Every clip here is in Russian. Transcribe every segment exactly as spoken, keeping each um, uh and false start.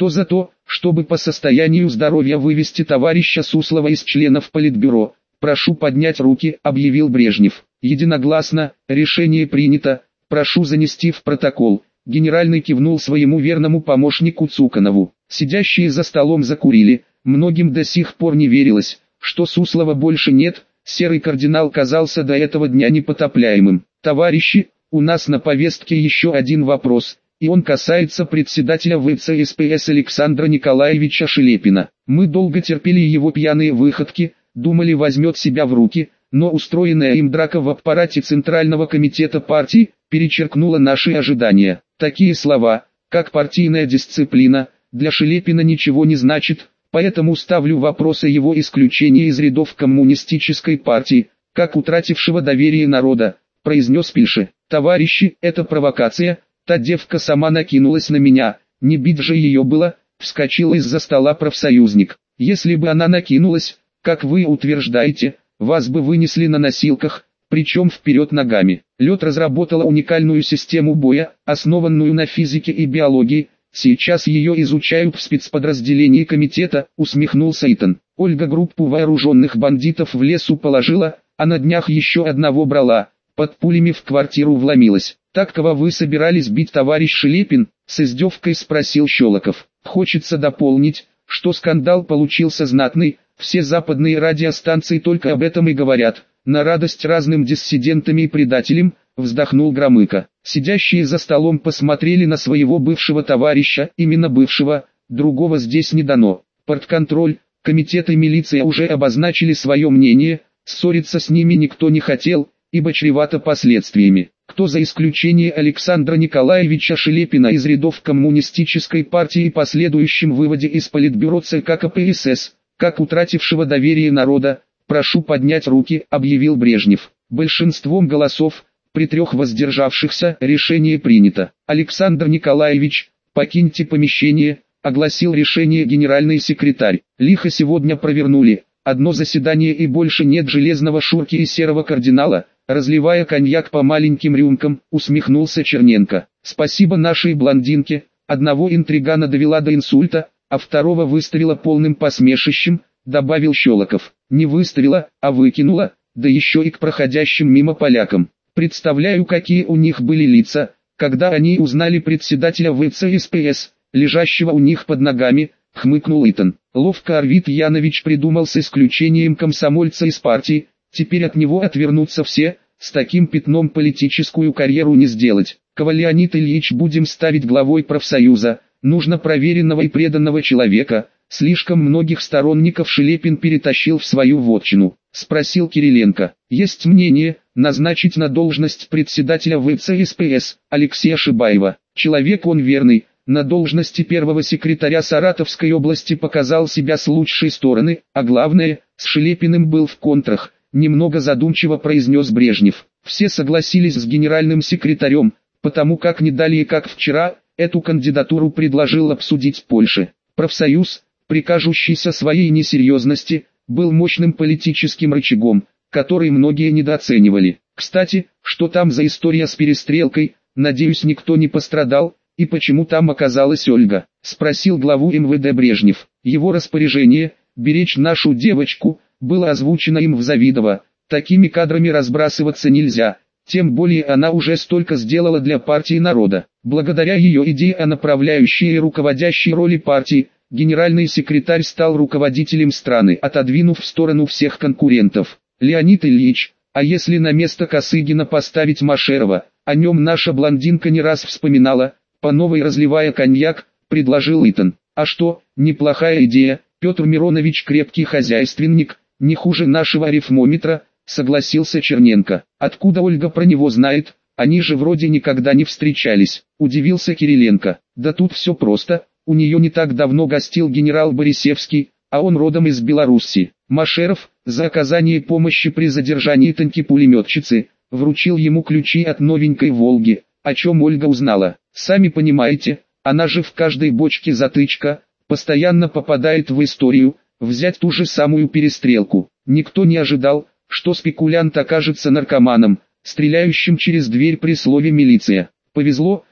кто за то, чтобы по состоянию здоровья вывести товарища Суслова из членов Политбюро? Прошу поднять руки, объявил Брежнев. Единогласно, решение принято, прошу занести в протокол. Генеральный кивнул своему верному помощнику Цуканову. Сидящие за столом закурили, многим до сих пор не верилось, что Суслова больше нет, серый кардинал казался до этого дня непотопляемым. Товарищи, у нас на повестке еще один вопрос, и он касается председателя ВЦСПС Александра Николаевича Шелепина. Мы долго терпели его пьяные выходки, думали возьмет себя в руки, но устроенная им драка в аппарате Центрального комитета партии перечеркнула наши ожидания. Такие слова, как партийная дисциплина, для Шелепина ничего не значит, поэтому ставлю вопрос о его исключении из рядов коммунистической партии, как утратившего доверие народа, произнес Пильше. Товарищи, это провокация, та девка сама накинулась на меня, не бить же ее было, вскочил из-за стола профсоюзник. Если бы она накинулась, как вы утверждаете, вас бы вынесли на носилках, причем вперед ногами. Лед разработала уникальную систему боя, основанную на физике и биологии. Сейчас ее изучают в спецподразделении комитета, усмехнулся Итан. Ольга группу вооруженных бандитов в лесу положила, а на днях еще одного брала, под пулями в квартиру вломилась. Так кого вы собирались бить, товарищ Шелепин? С издевкой спросил Щелоков. Хочется дополнить, что скандал получился знатный, все западные радиостанции только об этом и говорят, на радость разным диссидентам и предателям, вздохнул Громыко. Сидящие за столом посмотрели на своего бывшего товарища, именно бывшего, другого здесь не дано. Партконтроль, комитет и милиция уже обозначили свое мнение, ссориться с ними никто не хотел, ибо чревато последствиями. Кто за исключение Александра Николаевича Шелепина из рядов коммунистической партии и последующем выводе из Политбюро ЦК КПСС, как утратившего доверие народа, прошу поднять руки, объявил Брежнев. Большинством голосов, при трех воздержавшихся, решение принято. Александр Николаевич, покиньте помещение, огласил решение генеральный секретарь. Лихо сегодня провернули, одно заседание и больше нет железного Шурки и серого кардинала, разливая коньяк по маленьким рюмкам, усмехнулся Черненко. Спасибо нашей блондинке, одного интригана довела до инсульта, а второго выставила полным посмешищем, добавил Щелоков. Не выставила, а выкинула, да еще и к проходящим мимо полякам. Представляю, какие у них были лица, когда они узнали председателя ВЦСПС, лежащего у них под ногами, хмыкнул Итан. Ловко Арвид Янович придумал с исключением комсомольца из партии, теперь от него отвернутся все, с таким пятном политическую карьеру не сделать. Кого Леонид Ильич будем ставить главой профсоюза? Нужно проверенного и преданного человека. Слишком многих сторонников Шелепин перетащил в свою вотчину, спросил Кириленко. Есть мнение, назначить на должность председателя ВЦСПС Алексея Шибаева. Человек он верный, на должности первого секретаря Саратовской области показал себя с лучшей стороны, а главное, с Шелепиным был в контрах, немного задумчиво произнес Брежнев. Все согласились с генеральным секретарем, потому как не далее как вчера, эту кандидатуру предложил обсудить Польше. Профсоюз, прикажущийся своей несерьезности, был мощным политическим рычагом, который многие недооценивали. Кстати, что там за история с перестрелкой, надеюсь никто не пострадал, и почему там оказалась Ольга? Спросил главу эм вэ дэ Брежнев. Его распоряжение, беречь нашу девочку, было озвучено им в Завидово. Такими кадрами разбрасываться нельзя, тем более она уже столько сделала для партии народа. Благодаря ее идее о направляющей и руководящей роли партии, генеральный секретарь стал руководителем страны, отодвинув в сторону всех конкурентов. Леонид Ильич, а если на место Косыгина поставить Машерова? О нем наша блондинка не раз вспоминала, по новой разливая коньяк, предложил Итан. А что, неплохая идея, Петр Миронович крепкий хозяйственник, не хуже нашего арифмометра, согласился Черненко. Откуда Ольга про него знает, они же вроде никогда не встречались, удивился Кириленко. Да тут все просто, у нее не так давно гостил генерал Борисевский, а он родом из Белоруссии. Машеров, за оказание помощи при задержании танки-пулеметчицы, вручил ему ключи от новенькой «Волги», о чем Ольга узнала. Сами понимаете, она же в каждой бочке затычка, постоянно попадает в историю. Взять ту же самую перестрелку. Никто не ожидал, что спекулянт окажется наркоманом, стреляющим через дверь при слове «милиция». Повезло,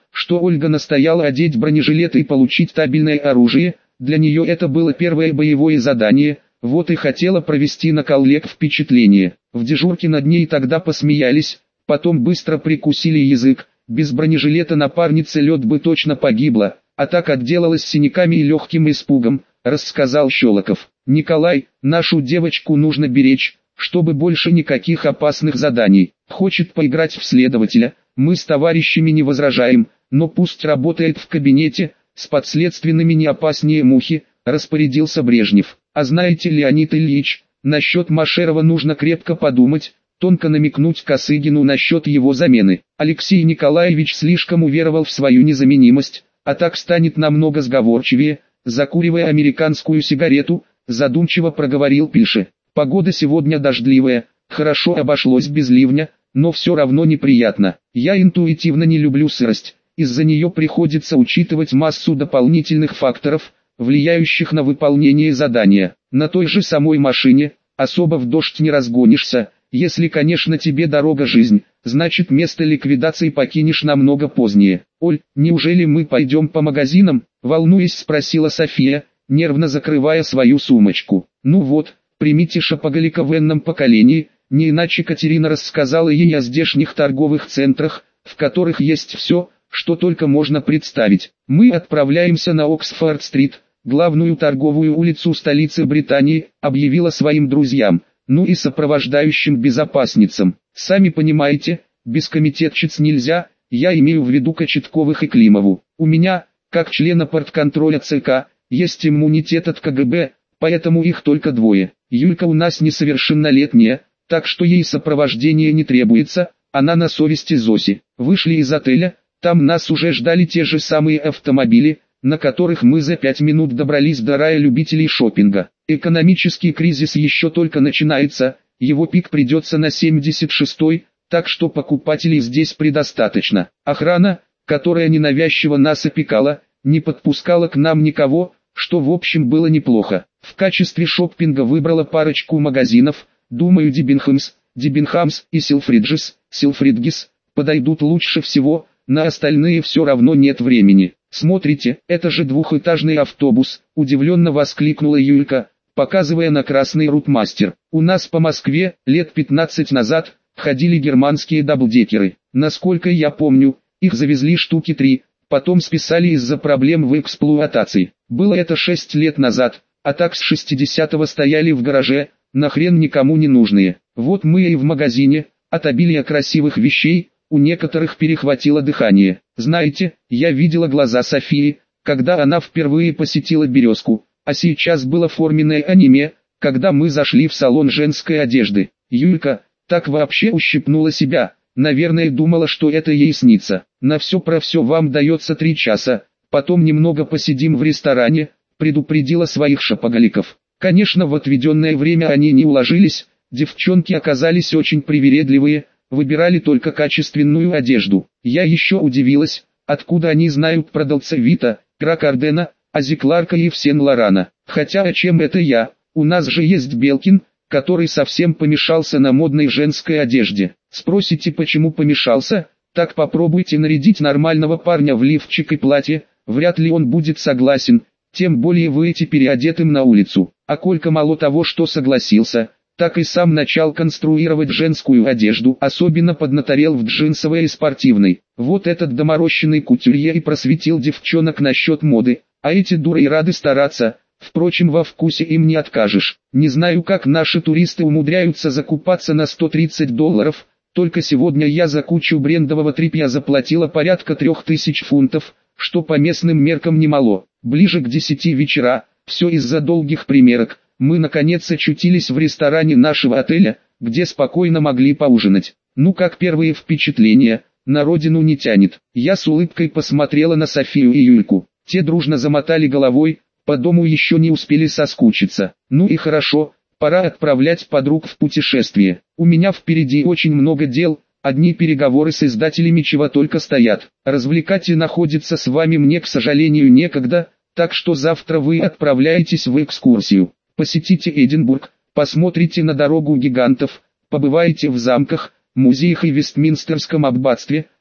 что Ольга настояла одеть бронежилет и получить табельное оружие, для нее это было первое боевое задание, вот и хотела провести на коллег впечатление. В дежурке над ней тогда посмеялись, потом быстро прикусили язык, без бронежилета напарница лед бы точно погибла, а так отделалась синяками и легким испугом, рассказал Щелоков. Николай, нашу девочку нужно беречь, чтобы больше никаких опасных заданий. Хочет поиграть в следователя, мы с товарищами не возражаем, но пусть работает в кабинете, с подследственными не опаснее мухи, распорядился Брежнев. А знаете, Леонид Ильич, насчет Машерова нужно крепко подумать, тонко намекнуть Косыгину насчет его замены. Алексей Николаевич слишком уверовал в свою незаменимость, а так станет намного сговорчивее, закуривая американскую сигарету, задумчиво проговорил Пише. Погода сегодня дождливая, хорошо обошлось без ливня, но все равно неприятно. Я интуитивно не люблю сырость, из-за нее приходится учитывать массу дополнительных факторов, влияющих на выполнение задания. На той же самой машине, особо в дождь не разгонишься, если, конечно, тебе дорога жизнь, значит место ликвидации покинешь намного позднее. Оль, неужели мы пойдем по магазинам? Волнуясь, спросила София, нервно закрывая свою сумочку. Ну вот, примите шопоголика в энном поколении, не иначе Катерина рассказала ей о здешних торговых центрах, в которых есть все, что только можно представить. Мы отправляемся на Оксфорд-стрит, главную торговую улицу столицы Британии, объявила своим друзьям, ну и сопровождающим безопасницам. Сами понимаете, без комитетчиц нельзя, я имею в виду Кочетковых и Климову. У меня, как члена партконтроля ЦК, есть иммунитет от КГБ, поэтому их только двое. Юлька у нас несовершеннолетняя, так что ей сопровождение не требуется, она на совести Зоси. Вышли из отеля, там нас уже ждали те же самые автомобили, на которых мы за пять минут добрались до рая любителей шопинга. Экономический кризис еще только начинается, его пик придется на семьдесят шестой, так что покупателей здесь предостаточно. Охрана, которая ненавязчиво нас опекала, не подпускала к нам никого, что в общем было неплохо. В качестве шоппинга выбрала парочку магазинов, думаю Дебинхамс, Дебинхамс и Силфриджес, Силфридгис подойдут лучше всего, на остальные все равно нет времени. «Смотрите, это же двухэтажный автобус», – удивленно воскликнула Юлька, показывая на красный рутмастер. «У нас по Москве, лет пятнадцать назад, ходили германские даблдекеры. Насколько я помню, их завезли штуки три, потом списали из-за проблем в эксплуатации. Было это шесть лет назад, а так с шестидесятого стояли в гараже, нахрен никому не нужные. Вот мы и в магазине, от обилия красивых вещей, у некоторых перехватило дыхание. Знаете, я видела глаза Софии, когда она впервые посетила «Березку», а сейчас было форменное аниме, когда мы зашли в салон женской одежды. Юлька, так вообще ущипнула себя, наверное думала, что это ей снится. На все про все вам дается три часа, потом немного посидим в ресторане, предупредила своих шопоголиков. Конечно, в отведенное время они не уложились, девчонки оказались очень привередливые, выбирали только качественную одежду. Я еще удивилась, откуда они знают про Долце Вита, Кракардена, Ази Кларка и Сен Лорана. Хотя о чем это я, у нас же есть Белкин, который совсем помешался на модной женской одежде. Спросите, почему помешался? Так попробуйте нарядить нормального парня в лифчик и платье, вряд ли он будет согласен, тем более выйти переодетым на улицу. А Колька мало того, что согласился, так и сам начал конструировать женскую одежду, особенно поднаторел в джинсовой и спортивной. Вот этот доморощенный кутюрье и просветил девчонок насчет моды, а эти дуры и рады стараться, впрочем во вкусе им не откажешь. Не знаю, как наши туристы умудряются закупаться на сто тридцать долларов, только сегодня я за кучу брендового тряпья заплатила порядка трех тысяч фунтов, что по местным меркам немало. Ближе к десяти вечера, все из-за долгих примерок, мы наконец очутились в ресторане нашего отеля, где спокойно могли поужинать. Ну как первые впечатления, на родину не тянет. Я с улыбкой посмотрела на Софию и Юльку. Те дружно замотали головой, по дому еще не успели соскучиться. Ну и хорошо, пора отправлять подруг в путешествие. У меня впереди очень много дел, одни переговоры с издателями чего только стоят. Развлекать и находиться с вами мне, к сожалению, некогда, так что завтра вы отправляетесь в экскурсию. Посетите Эдинбург, посмотрите на дорогу гигантов, побывайте в замках, музеях и Вестминстерском аббатстве,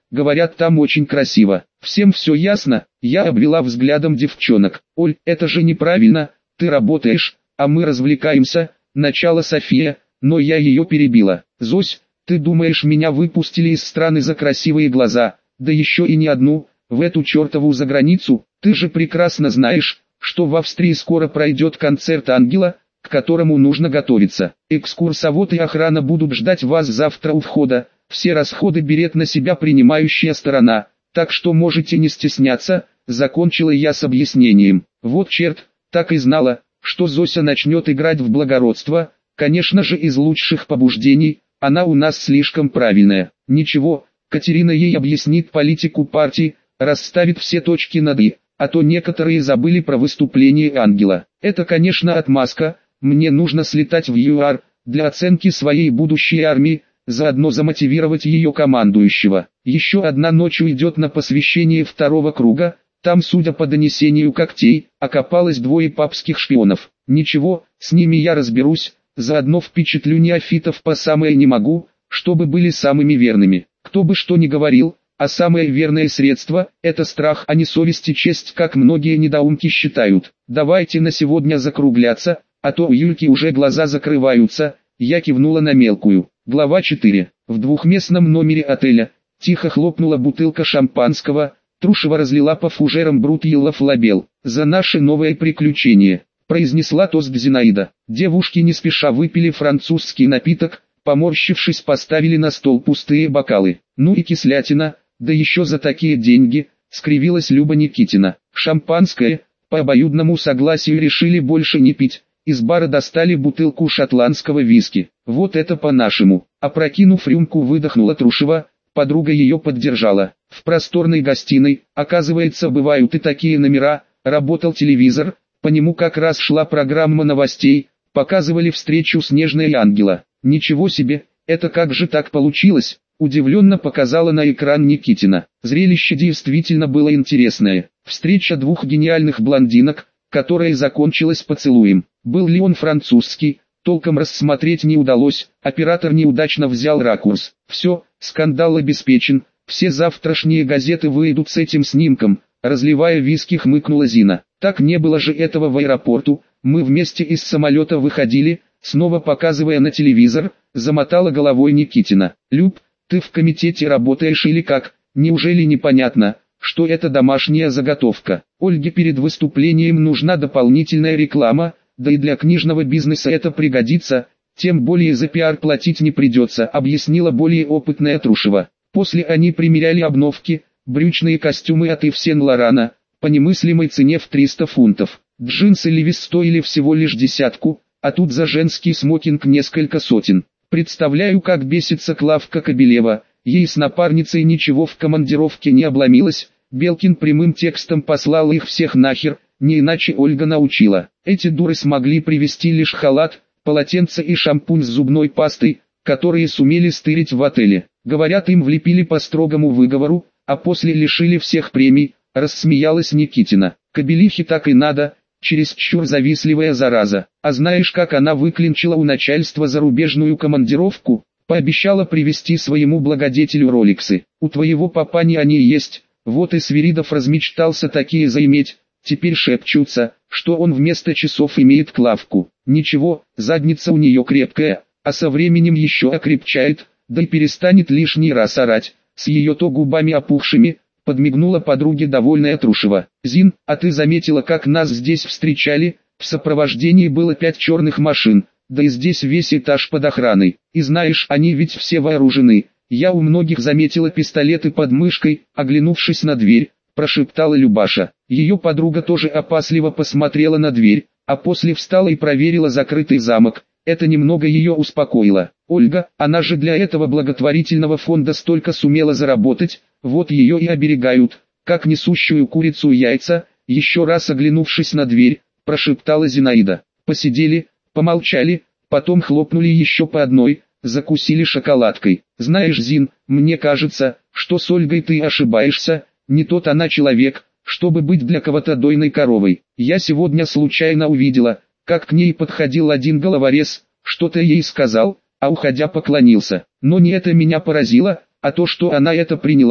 говорят, там очень красиво. Всем все ясно? Я обвела взглядом девчонок. Оль, это же неправильно, ты работаешь, а мы развлекаемся. Начало София, но я ее перебила. Зось, ты думаешь, меня выпустили из страны за красивые глаза, да еще и не одну, в эту чертову заграницу? Ты же прекрасно знаешь, что в Австрии скоро пройдет концерт Ангела, к которому нужно готовиться. Экскурсовод и охрана будут ждать вас завтра у входа, все расходы берет на себя принимающая сторона, так что можете не стесняться, закончила я с объяснением. Вот черт, так и знала, что Зося начнет играть в благородство, конечно же из лучших побуждений, она у нас слишком правильная. Ничего, Катерина ей объяснит политику партии, расставит все точки над «и», а то некоторые забыли про выступление Ангела. Это, конечно, отмазка, мне нужно слетать в ЮАР, для оценки своей будущей армии, заодно замотивировать ее командующего. Еще одна ночь уйдет на посвящение второго круга, там, судя по донесению когтей, окопалось двое папских шпионов. Ничего, с ними я разберусь, заодно впечатлю неофитов по самое не могу, чтобы были самыми верными. Кто бы что ни говорил, а самое верное средство – это страх, а не совесть и честь, как многие недоумки считают. Давайте на сегодня закругляться, а то у Юльки уже глаза закрываются. Я кивнула на мелкую. Глава четыре. В двухместном номере отеля тихо хлопнула бутылка шампанского, Трушева разлила по фужерам Брут Елов Лабел. «За наше новое приключение», – произнесла тост Зинаида. Девушки не спеша выпили французский напиток, поморщившись поставили на стол пустые бокалы. «Ну и кислятина, да еще за такие деньги», – скривилась Люба Никитина. Шампанское, по обоюдному согласию решили больше не пить. Из бара достали бутылку шотландского виски. «Вот это по-нашему», – опрокинув рюмку, выдохнула Трушева, подруга ее поддержала. В просторной гостиной, оказывается, бывают и такие номера, работал телевизор, по нему как раз шла программа новостей, показывали встречу Снежной и Ангела. «Ничего себе, это как же так получилось?» – удивленно показала на экран Никитина. Зрелище действительно было интересное. Встреча двух гениальных блондинок, которая закончилась поцелуем. Был ли он французский, толком рассмотреть не удалось, оператор неудачно взял ракурс. Все, скандал обеспечен, все завтрашние газеты выйдут с этим снимком, разливая виски, хмыкнула Зина. Так не было же этого в аэропорту, мы вместе из самолета выходили, снова показывая на телевизор, замотала головой Никитина. Люб, ты в комитете работаешь или как, неужели непонятно, что это домашняя заготовка? Ольге перед выступлением нужна дополнительная реклама, да и для книжного бизнеса это пригодится, тем более за пиар платить не придется, объяснила более опытная Трушева. После они примеряли обновки, брючные костюмы от Ив Сен-Лорана, по немыслимой цене в триста фунтов. Джинсы Левис стоили всего лишь десятку, а тут за женский смокинг несколько сотен. Представляю, как бесится Клавка Кобелева, ей с напарницей ничего в командировке не обломилось, Белкин прямым текстом послал их всех нахер, не иначе Ольга научила. Эти дуры смогли привезти лишь халат, полотенце и шампунь с зубной пастой, которые сумели стырить в отеле. Говорят, им влепили по строгому выговору, а после лишили всех премий, рассмеялась Никитина. Кобелихе так и надо, чересчур завистливая зараза. А знаешь, как она выклинчила у начальства зарубежную командировку? Пообещала привезти своему благодетелю роликсы. У твоего папани они есть, вот и Свиридов размечтался такие заиметь. Теперь шепчутся, что он вместо часов имеет Клавку. Ничего, задница у нее крепкая, а со временем еще окрепчает, да и перестанет лишний раз орать, с ее-то губами опухшими, подмигнула подруге довольная Трушева. Зин, а ты заметила, как нас здесь встречали? В сопровождении было пять черных машин, да и здесь весь этаж под охраной. И знаешь, они ведь все вооружены. Я у многих заметила пистолеты под мышкой, оглянувшись на дверь, прошептала Любаша. Ее подруга тоже опасливо посмотрела на дверь, а после встала и проверила закрытый замок. Это немного ее успокоило. Ольга, она же для этого благотворительного фонда столько сумела заработать, вот ее и оберегают, как несущую курицу яйца. Еще раз оглянувшись на дверь, прошептала Зинаида. Посидели, помолчали, потом хлопнули еще по одной, закусили шоколадкой. Знаешь, Зин, мне кажется, что с Ольгой ты ошибаешься, не тот она человек, чтобы быть для кого-то дойной коровой. Я сегодня случайно увидела, как к ней подходил один головорез, что-то ей сказал, а уходя поклонился. Но не это меня поразило, а то, что она это приняла.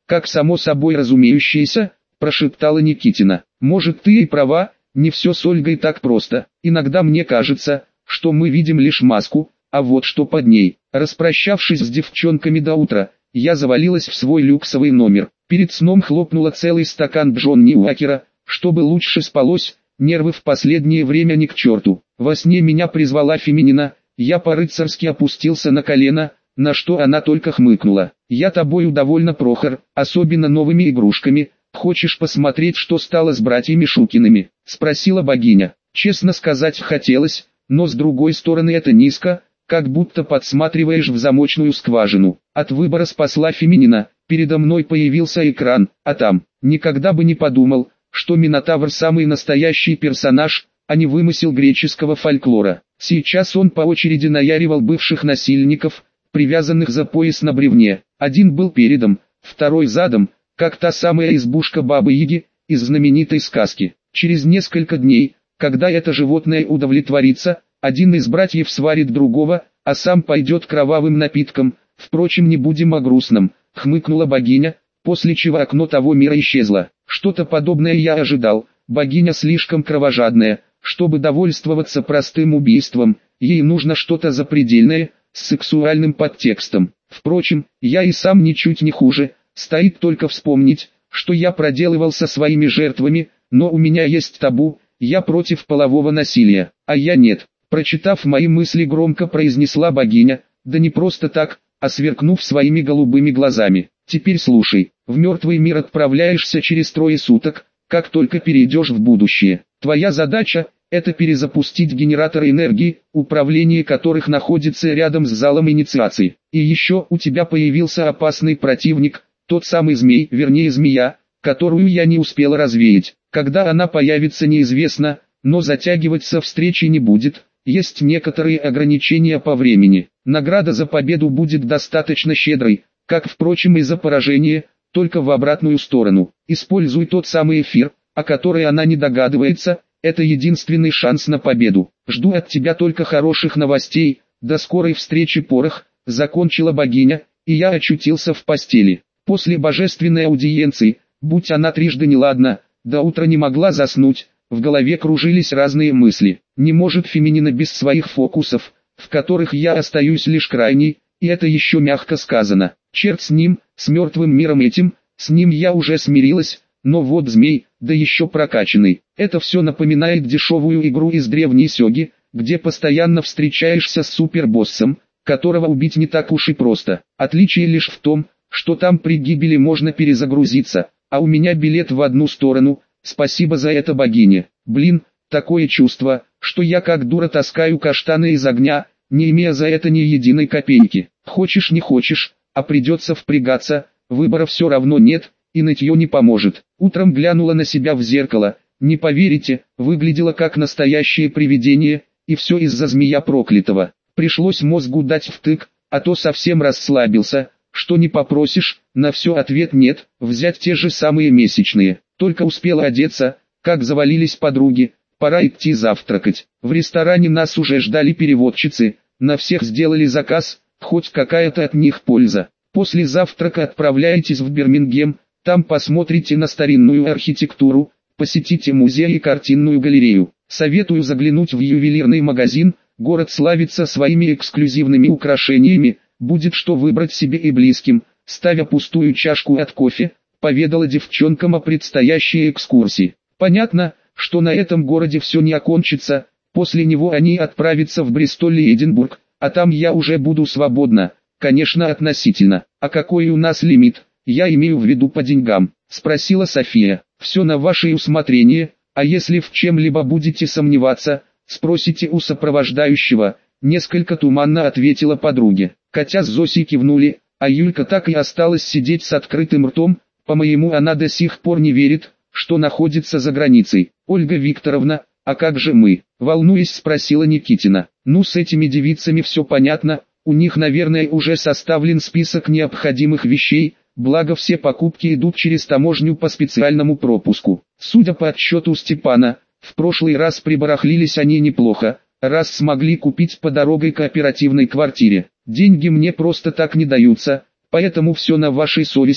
как само собой разумеющееся, прошептала Никитина. Может, ты и права, не все с Ольгой так просто. Иногда мне кажется, что мы видим лишь маску, а вот что под ней. Распрощавшись с девчонками до утра, я завалилась в свой люксовый номер. Перед сном хлопнула целый стакан Джонни Уокера, чтобы лучше спалось, нервы в последнее время ни к черту. Во сне меня призвала Феминина, я по-рыцарски опустился на колено, на что она только хмыкнула. «Я тобою довольно, Прохор, особенно новыми игрушками. Хочешь посмотреть, что стало с братьями Шукиными?» — спросила богиня. Честно сказать хотелось, но с другой стороны это низко, как будто подсматриваешь в замочную скважину. От выбора спасла Феминина, передо мной появился экран, а там, никогда бы не подумал, что Минотавр самый настоящий персонаж, а не вымысел греческого фольклора. Сейчас он по очереди наяривал бывших насильников, привязанных за пояс на бревне. Один был передом, второй задом, как та самая избушка Бабы-Яги из знаменитой сказки. Через несколько дней, когда это животное удовлетворится, один из братьев сварит другого, а сам пойдет кровавым напитком. Впрочем, не будем о грустном, хмыкнула богиня, после чего окно того мира исчезло. Что-то подобное я ожидал, богиня слишком кровожадная, чтобы довольствоваться простым убийством, ей нужно что-то запредельное, с сексуальным подтекстом. Впрочем, я и сам ничуть не хуже, стоит только вспомнить, что я проделывал со своими жертвами, но у меня есть табу, я против полового насилия, а я нет. Прочитав мои мысли, громко произнесла богиня, да не просто так, а сверкнув своими голубыми глазами. Теперь слушай, в мертвый мир отправляешься через трое суток, как только перейдешь в будущее. Твоя задача – это перезапустить генераторы энергии, управление которых находится рядом с залом инициации. И еще у тебя появился опасный противник, тот самый змей, вернее змея, которую я не успела развеять. Когда она появится неизвестно, но затягиваться встречи не будет. Есть некоторые ограничения по времени. Награда за победу будет достаточно щедрой, как впрочем и за поражение, только в обратную сторону. Используй тот самый эфир, о которой она не догадывается, это единственный шанс на победу. Жду от тебя только хороших новостей, до скорой встречи, Порох, закончила богиня, и я очутился в постели. После божественной аудиенции, будь она трижды неладна, до утра не могла заснуть. В голове кружились разные мысли. Не может Феминина без своих фокусов, в которых я остаюсь лишь крайней, и это еще мягко сказано. Черт с ним, с мертвым миром этим, с ним я уже смирилась, но вот змей, да еще прокачанный. Это все напоминает дешевую игру из древней сёги, где постоянно встречаешься с супербоссом, которого убить не так уж и просто. Отличие лишь в том, что там при гибели можно перезагрузиться, а у меня билет в одну сторону. Спасибо за это, богиня. Блин, такое чувство, что я как дура таскаю каштаны из огня, не имея за это ни единой копейки. Хочешь не хочешь, а придется впрягаться, выбора все равно нет, и нытье не поможет. Утром глянула на себя в зеркало, не поверите, выглядела как настоящее привидение, и все из-за змея проклятого. Пришлось мозгу дать втык, а то совсем расслабился. Что не попросишь, на все ответ нет, взять те же самые месячные. Только успела одеться, как завалились подруги, пора идти завтракать. В ресторане нас уже ждали переводчицы, на всех сделали заказ, хоть какая-то от них польза. После завтрака отправляйтесь в Бирмингем, там посмотрите на старинную архитектуру, посетите музей и картинную галерею. Советую заглянуть в ювелирный магазин, город славится своими эксклюзивными украшениями, будет что выбрать себе и близким. Ставя пустую чашку от кофе, поведала девчонкам о предстоящей экскурсии. Понятно, что на этом городе все не окончится, после него они отправятся в Бристоль и Эдинбург, а там я уже буду свободна, конечно относительно. А какой у нас лимит, я имею в виду по деньгам, спросила София. Все на ваше усмотрение, а если в чем-либо будете сомневаться, спросите у сопровождающего, несколько туманно ответила подруге. Катя с Зосей кивнули, а Юлька так и осталась сидеть с открытым ртом. По-моему, она до сих пор не верит, что находится за границей. Ольга Викторовна, а как же мы? Волнуясь, спросила Никитина. Ну, с этими девицами все понятно, у них, наверное, уже составлен список необходимых вещей, благо все покупки идут через таможню по специальному пропуску. Судя по отчету Степана, в прошлый раз прибарахлились они неплохо, раз смогли купить по дорогой кооперативной квартире. Деньги мне просто так не даются, поэтому все на вашей совести.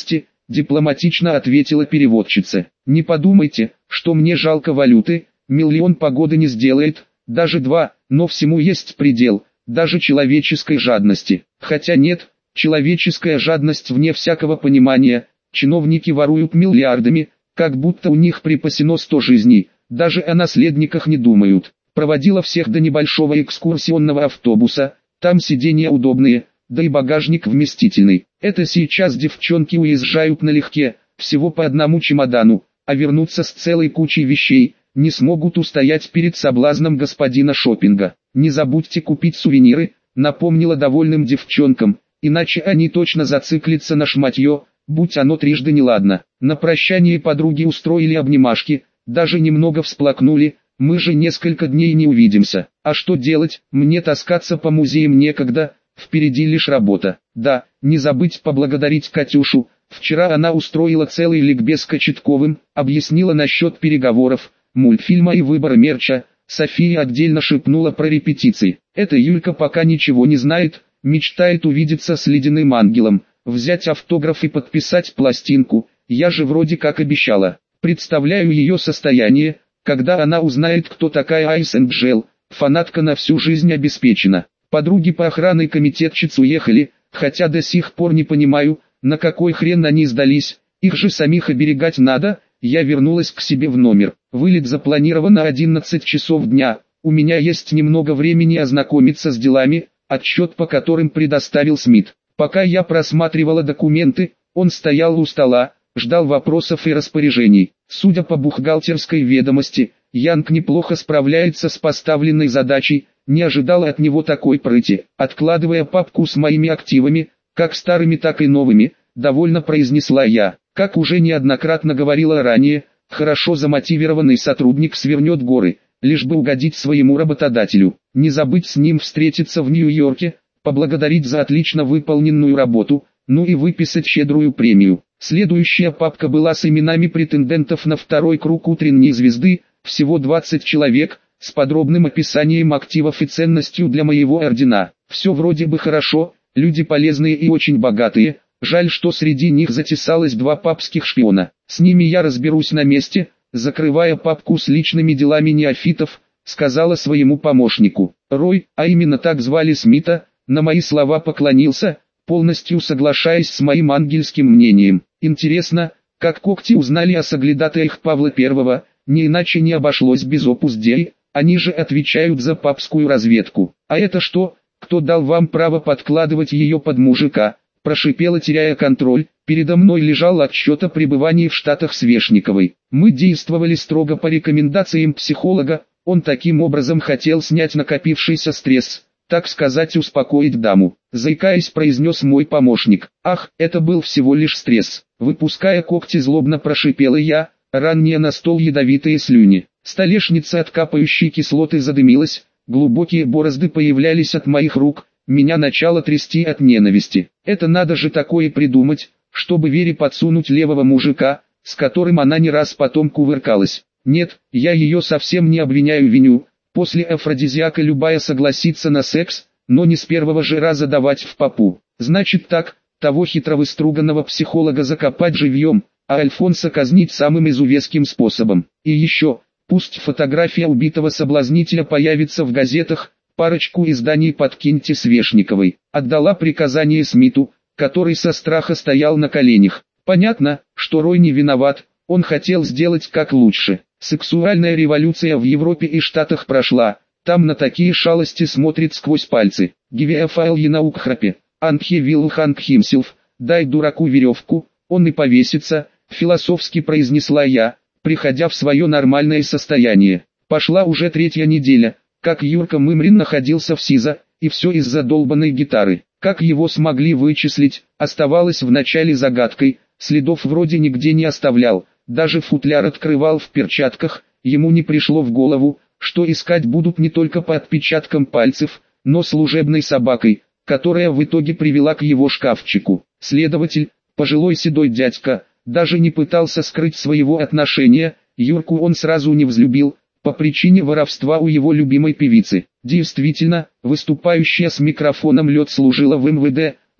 дипломатично ответила переводчица. Не подумайте, что мне жалко валюты, миллион погоды не сделает, даже два, но всему есть предел, даже человеческой жадности. Хотя нет, человеческая жадность вне всякого понимания, чиновники воруют миллиардами, как будто у них припасено сто жизней, даже о наследниках не думают. Проводила всех до небольшого экскурсионного автобуса, там сиденья удобные, да и багажник вместительный. Это сейчас девчонки уезжают налегке, всего по одному чемодану, а вернуться с целой кучей вещей, не смогут устоять перед соблазном господина шопинга. Не забудьте купить сувениры, напомнила довольным девчонкам, иначе они точно зациклятся на шматье, будь оно трижды неладно. На прощание подруги устроили обнимашки, даже немного всплакнули, мы же несколько дней не увидимся. А что делать, мне таскаться по музеям некогда, впереди лишь работа. Да, не забыть поблагодарить Катюшу, вчера она устроила целый ликбез с Кочетковым, объяснила насчет переговоров, мультфильма и выбора мерча. София отдельно шепнула про репетиции. Эта Юлька пока ничего не знает, мечтает увидеться с ледяным ангелом, взять автограф и подписать пластинку, я же вроде как обещала. Представляю ее состояние, когда она узнает, кто такая Ice Angel, фанатка на всю жизнь обеспечена. Подруги по охране комитетчиц уехали, хотя до сих пор не понимаю, на какой хрен они сдались, их же самих оберегать надо. Я вернулась к себе в номер. Вылет запланирован на одиннадцать часов дня, у меня есть немного времени ознакомиться с делами, отчет по которым предоставил Смит. Пока я просматривала документы, он стоял у стола, ждал вопросов и распоряжений. Судя по бухгалтерской ведомости, Янг неплохо справляется с поставленной задачей, не ожидала от него такой прыти. Откладывая папку с моими активами, как старыми так и новыми, довольно произнесла я. Как уже неоднократно говорила ранее, хорошо замотивированный сотрудник свернет горы, лишь бы угодить своему работодателю. Не забыть с ним встретиться в Нью-Йорке, поблагодарить за отлично выполненную работу, ну и выписать щедрую премию. Следующая папка была с именами претендентов на второй круг утренней звезды, всего двадцать человек, с подробным описанием активов и ценностью для моего ордена. Все вроде бы хорошо, люди полезные и очень богатые. Жаль, что среди них затесалось два папских шпиона. С ними я разберусь на месте, закрывая папку с личными делами неофитов, сказала своему помощнику. Рой, а именно так звали Смита, на мои слова поклонился, полностью соглашаясь с моим ангельским мнением. Интересно, как когти узнали о соглядатаях Павла Первого, не иначе не обошлось без опус дей, они же отвечают за папскую разведку. А это что, кто дал вам право подкладывать ее под мужика? Прошипела, теряя контроль. Передо мной лежал отчет о пребывании в Штатах Свешниковой. Мы действовали строго по рекомендациям психолога, он таким образом хотел снять накопившийся стресс, так сказать, успокоить даму. Заикаясь, произнес мой помощник. Ах, это был всего лишь стресс. Выпуская когти, злобно прошипела я, ранее на стол ядовитые слюни. Столешница от капающей кислоты задымилась, глубокие борозды появлялись от моих рук. Меня начало трясти от ненависти. Это надо же такое придумать, чтобы Вере подсунуть левого мужика, с которым она не раз потом кувыркалась. Нет, я ее совсем не обвиняю, виню. После афродизиака любая согласится на секс, но не с первого же раза давать в попу. Значит так, того хитрого струганного психолога закопать живьем, а Альфонса казнить самым изувеским способом. И еще, пусть фотография убитого соблазнителя появится в газетах, парочку изданий подкиньте Свешниковой. Отдала приказание Смиту, который со страха стоял на коленях. Понятно, что Рой не виноват, он хотел сделать как лучше. Сексуальная революция в Европе и Штатах прошла, там на такие шалости смотрит сквозь пальцы. Гивеофайл Енаукхрапе, Антхе Виллханг Химсилф, дай дураку веревку, он и повесится, философски произнесла я, приходя в свое нормальное состояние. Пошла уже третья неделя, как Юрка Мымрин находился в СИЗО, и все из-за долбанной гитары. Как его смогли вычислить, оставалось вначале загадкой, следов вроде нигде не оставлял, даже футляр открывал в перчатках, ему не пришло в голову, что искать будут не только по отпечаткам пальцев, но служебной собакой, которая в итоге привела к его шкафчику. Следователь, пожилой седой дядька, даже не пытался скрыть своего отношения, Юрку он сразу не взлюбил, по причине воровства у его любимой певицы. Действительно, выступающая с микрофоном Лед служила в эм вэ дэ,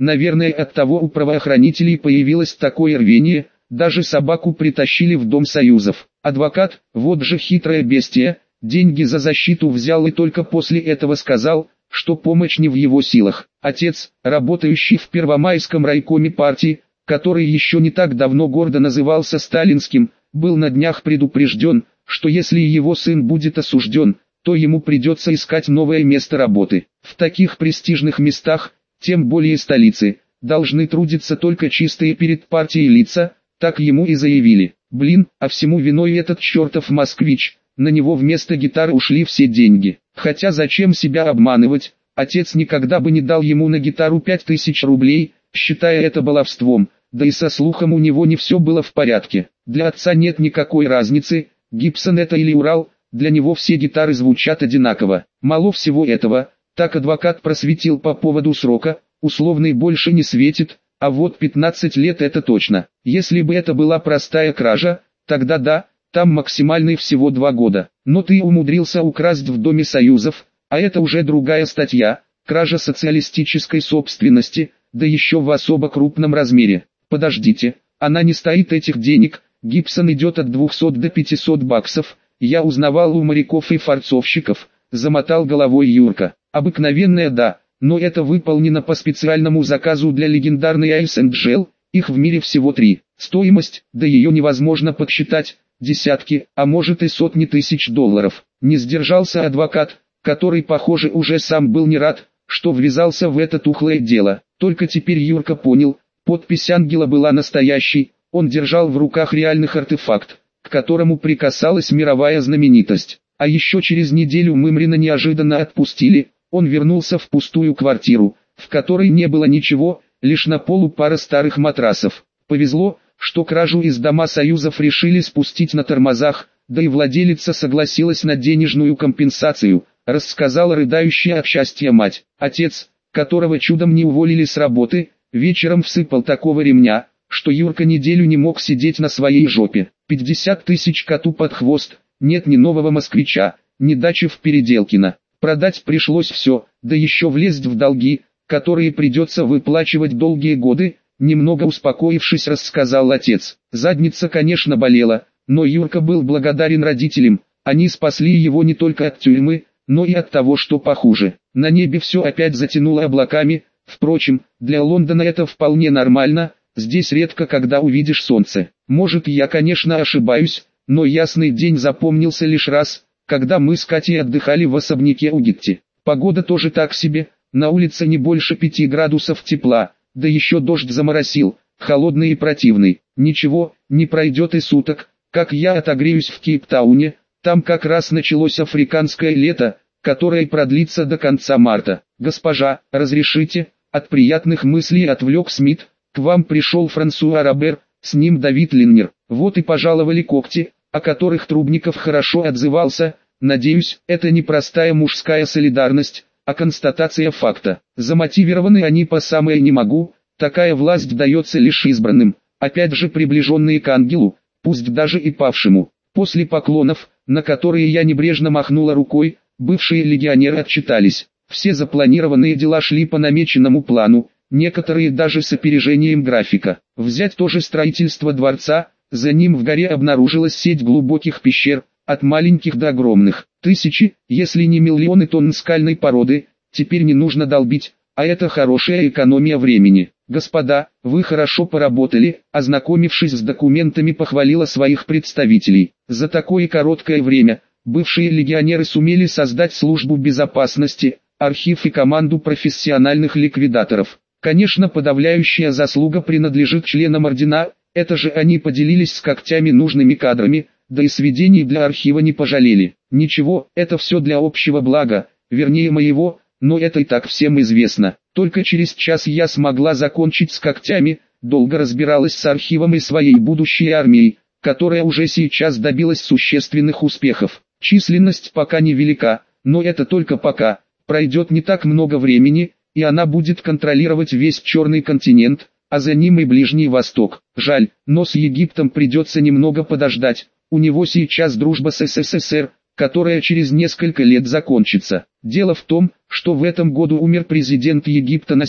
Наверное, оттого у правоохранителей появилось такое рвение, даже собаку притащили в Дом Союзов. Адвокат, вот же хитрое бестия, деньги за защиту взял и только после этого сказал, что помощь не в его силах. Отец, работающий в Первомайском райкоме партии, который еще не так давно гордо назывался сталинским, был на днях предупрежден, что если его сын будет осужден, то ему придется искать новое место работы. В таких престижных местах, тем более столицы, должны трудиться только чистые перед партией лица, так ему и заявили. Блин, а всему виной этот чертов москвич, на него вместо гитары ушли все деньги. Хотя зачем себя обманывать, отец никогда бы не дал ему на гитару пять тысяч рублей, считая это баловством, да и со слухом у него не все было в порядке. Для отца нет никакой разницы, Гибсон это или Урал, для него все гитары звучат одинаково. Мало всего этого, так адвокат просветил по поводу срока, условный больше не светит, а вот пятнадцать лет это точно. Если бы это была простая кража, тогда да, там максимальный всего два года. Но ты умудрился украсть в Доме Союзов, а это уже другая статья, кража социалистической собственности, да еще в особо крупном размере. Подождите, она не стоит этих денег, Гибсон идет от двухсот до пятисот баксов, я узнавал у моряков и форцовщиков, замотал головой Юрка. Обыкновенная да, но это выполнено по специальному заказу для легендарной Ice энд Gel, их в мире всего три. Стоимость, да ее невозможно подсчитать, десятки, а может и сотни тысяч долларов. Не сдержался адвокат, который, похоже, уже сам был не рад, что ввязался в это тухлое дело. Только теперь Юрка понял, подпись ангела была настоящей, он держал в руках реальных артефакт, к которому прикасалась мировая знаменитость. А еще через неделю Мымрина неожиданно отпустили, он вернулся в пустую квартиру, в которой не было ничего, лишь на полу пара старых матрасов. Повезло, что кражу из Дома Союзов решили спустить на тормозах, да и владелица согласилась на денежную компенсацию, рассказала рыдающая от счастья мать. Отец, которого чудом не уволили с работы, вечером всыпал такого ремня, что Юрка неделю не мог сидеть на своей жопе. пятьдесят тысяч коту под хвост, нет ни нового москвича, ни дачи в Переделкино. Продать пришлось все, да еще влезть в долги, которые придется выплачивать долгие годы, немного успокоившись, рассказал отец. Задница, конечно, болела, но Юрка был благодарен родителям, они спасли его не только от тюрьмы, но и от того, что похуже. На небе все опять затянуло облаками, впрочем, для Лондона это вполне нормально, здесь редко когда увидишь солнце. Может, я, конечно, ошибаюсь, но ясный день запомнился лишь раз, когда мы с Катей отдыхали в особняке у Гитти. Погода тоже так себе, на улице не больше пяти градусов тепла, да еще дождь заморосил, холодный и противный. Ничего, не пройдет и суток, как я отогреюсь в Кейптауне, там как раз началось африканское лето, которое продлится до конца марта. Госпожа, разрешите? От приятных мыслей отвлек Смит, к вам пришел Франсуа Робер, с ним Давид Линнер. Вот и пожаловали когти, о которых Трубников хорошо отзывался. Надеюсь, это не простая мужская солидарность, а констатация факта. Замотивированы они по самое не могу, такая власть дается лишь избранным, опять же приближенные к ангелу, пусть даже и павшему. После поклонов, на которые я небрежно махнула рукой, бывшие легионеры отчитались. Все запланированные дела шли по намеченному плану, некоторые даже с опережением графика. Взять тоже строительство дворца, за ним в горе обнаружилась сеть глубоких пещер, от маленьких до огромных. Тысячи, если не миллионы тонн скальной породы, теперь не нужно долбить, а это хорошая экономия времени. Господа, вы хорошо поработали, ознакомившись с документами, похвалила своих представителей. За такое короткое время, бывшие легионеры сумели создать службу безопасности, архив и команду профессиональных ликвидаторов. Конечно, подавляющая заслуга принадлежит членам ордена, это же они поделились с когтями нужными кадрами, да и сведений для архива не пожалели. Ничего, это все для общего блага, вернее моего, но это и так всем известно. Только через час я смогла закончить с когтями, долго разбиралась с архивом и своей будущей армией, которая уже сейчас добилась существенных успехов. Численность пока невелика, но это только пока, пройдет не так много времени, и она будет контролировать весь Черный континент, а за ним и Ближний Восток. Жаль, но с Египтом придется немного подождать, у него сейчас дружба с СССР, которая через несколько лет закончится. Дело в том, что в этом году умер президент Египта Насер,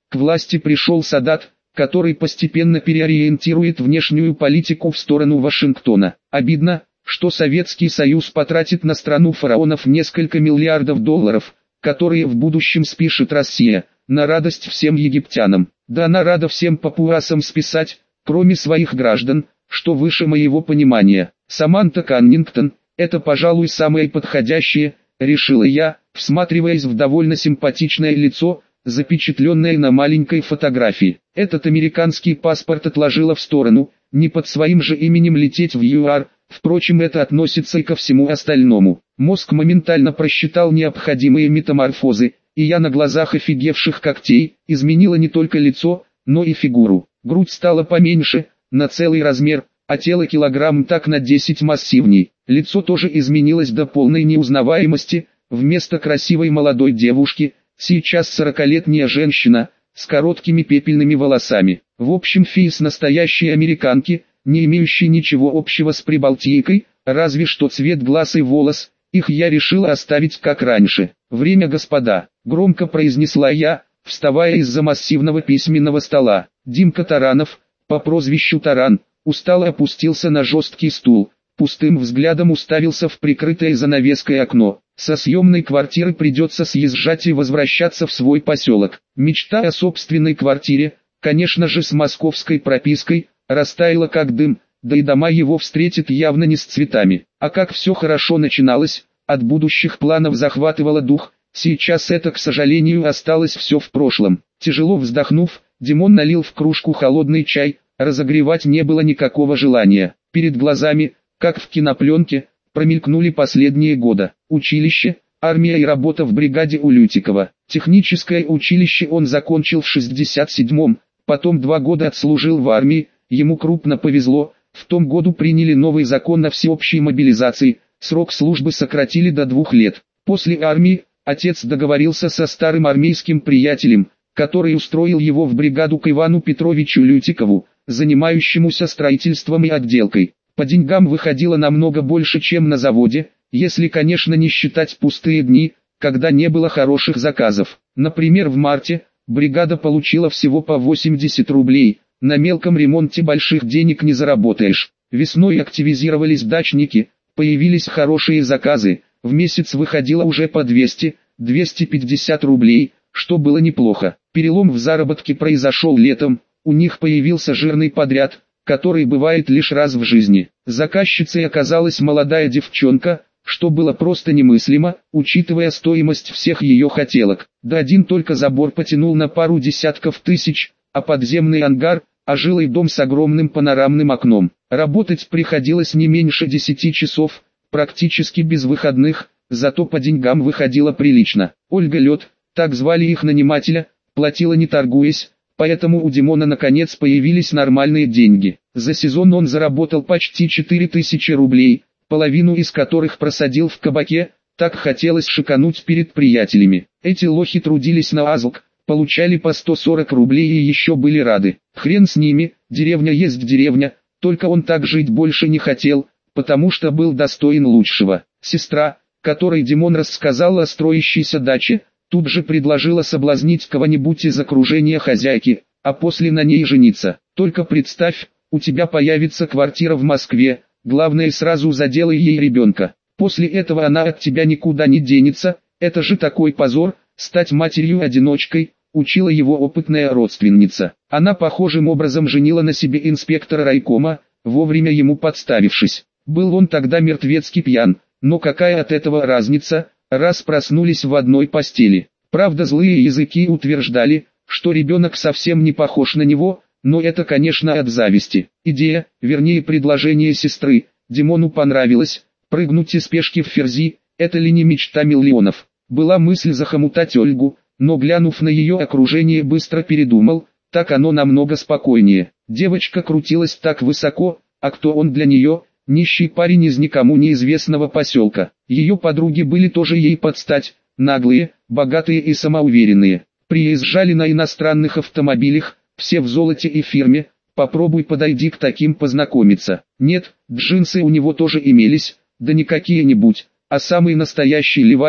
К власти пришел Садат, который постепенно переориентирует внешнюю политику в сторону Вашингтона. Обидно, что Советский Союз потратит на страну фараонов несколько миллиардов долларов, которые в будущем спишет Россия, на радость всем египтянам. Да она рада всем папуасам списать, кроме своих граждан, что выше моего понимания. Саманта Каннингтон – это, пожалуй, самое подходящее, решила я, всматриваясь в довольно симпатичное лицо, запечатленное на маленькой фотографии. Этот американский паспорт отложила в сторону, не под своим же именем лететь в ЮАР, впрочем, это относится и ко всему остальному. Мозг моментально просчитал необходимые метаморфозы, и я на глазах офигевших когтей изменила не только лицо, но и фигуру. Грудь стала поменьше, на целый размер, а тело килограмм так на десять массивней. Лицо тоже изменилось до полной неузнаваемости, вместо красивой молодой девушки, сейчас сорокалетняя женщина, с короткими пепельными волосами. В общем, фейс настоящей американки, не имеющей ничего общего с прибалтийкой, разве что цвет глаз и волос, их я решила оставить как раньше. «Время, господа», — громко произнесла я, вставая из-за массивного письменного стола. Димка Таранов, по прозвищу Таран, устало опустился на жесткий стул, пустым взглядом уставился в прикрытое занавеской окно. Со съемной квартиры придется съезжать и возвращаться в свой поселок. Мечта о собственной квартире, конечно же с московской пропиской, растаяла как дым, да и дома его встретит явно не с цветами. А как все хорошо начиналось, от будущих планов захватывало дух, сейчас это, к сожалению, осталось все в прошлом. Тяжело вздохнув, Димон налил в кружку холодный чай, разогревать не было никакого желания. Перед глазами, как в кинопленке, промелькнули последние года. Училище, армия и работа в бригаде у Лютикова. Техническое училище он закончил в шестьдесят седьмом, потом два года отслужил в армии, ему крупно повезло, в том году приняли новый закон о всеобщей мобилизации, срок службы сократили до двух лет. После армии, отец договорился со старым армейским приятелем, который устроил его в бригаду к Ивану Петровичу Лютикову, занимающемуся строительством и отделкой. По деньгам выходило намного больше, чем на заводе, если, конечно, не считать пустые дни, когда не было хороших заказов. Например, в марте бригада получила всего по восемьдесят рублей, на мелком ремонте больших денег не заработаешь. Весной активизировались дачники, появились хорошие заказы, в месяц выходило уже по двести — двести пятьдесят рублей, что было неплохо. Перелом в заработке произошел летом, у них появился жирный подряд, который бывает лишь раз в жизни. Заказчицей оказалась молодая девчонка, что было просто немыслимо, учитывая стоимость всех ее хотелок. Да один только забор потянул на пару десятков тысяч, а подземный ангар, а жилой дом с огромным панорамным окном. Работать приходилось не меньше десяти часов, практически без выходных, зато по деньгам выходило прилично. Ольга Лед, так звали их нанимателя, платила не торгуясь, поэтому у Димона наконец появились нормальные деньги. За сезон он заработал почти четыре тысячи рублей, половину из которых просадил в кабаке, так хотелось шикануть перед приятелями. Эти лохи трудились на азлк, получали по сто сорок рублей и еще были рады. Хрен с ними, деревня есть деревня, только он так жить больше не хотел, потому что был достоин лучшего. Сестра, которой Димон рассказал о строящейся даче, тут же предложила соблазнить кого-нибудь из окружения хозяйки, а после на ней жениться. Только представь, у тебя появится квартира в Москве, главное сразу заделай ей ребенка. После этого она от тебя никуда не денется, это же такой позор, стать матерью-одиночкой, учила его опытная родственница. Она похожим образом женила на себе инспектора райкома, вовремя ему подставившись. Был он тогда мертвецки пьян, но какая от этого разница, раз проснулись в одной постели. Правда, злые языки утверждали, что ребенок совсем не похож на него, но это, конечно, от зависти. Идея, вернее предложение сестры, Димону понравилась, прыгнуть из пешки в ферзи, это ли не мечта миллионов. Была мысль захомутать Ольгу, но глянув на ее окружение быстро передумал, так оно намного спокойнее. Девочка крутилась так высоко, а кто он для нее, нищий парень из никому неизвестного поселка. Ее подруги были тоже ей под стать, наглые, богатые и самоуверенные. Приезжали на иностранных автомобилях, все в золоте и фирме, попробуй подойди к таким познакомиться. Нет, джинсы у него тоже имелись, да не какие-нибудь, а самый настоящий Levi's,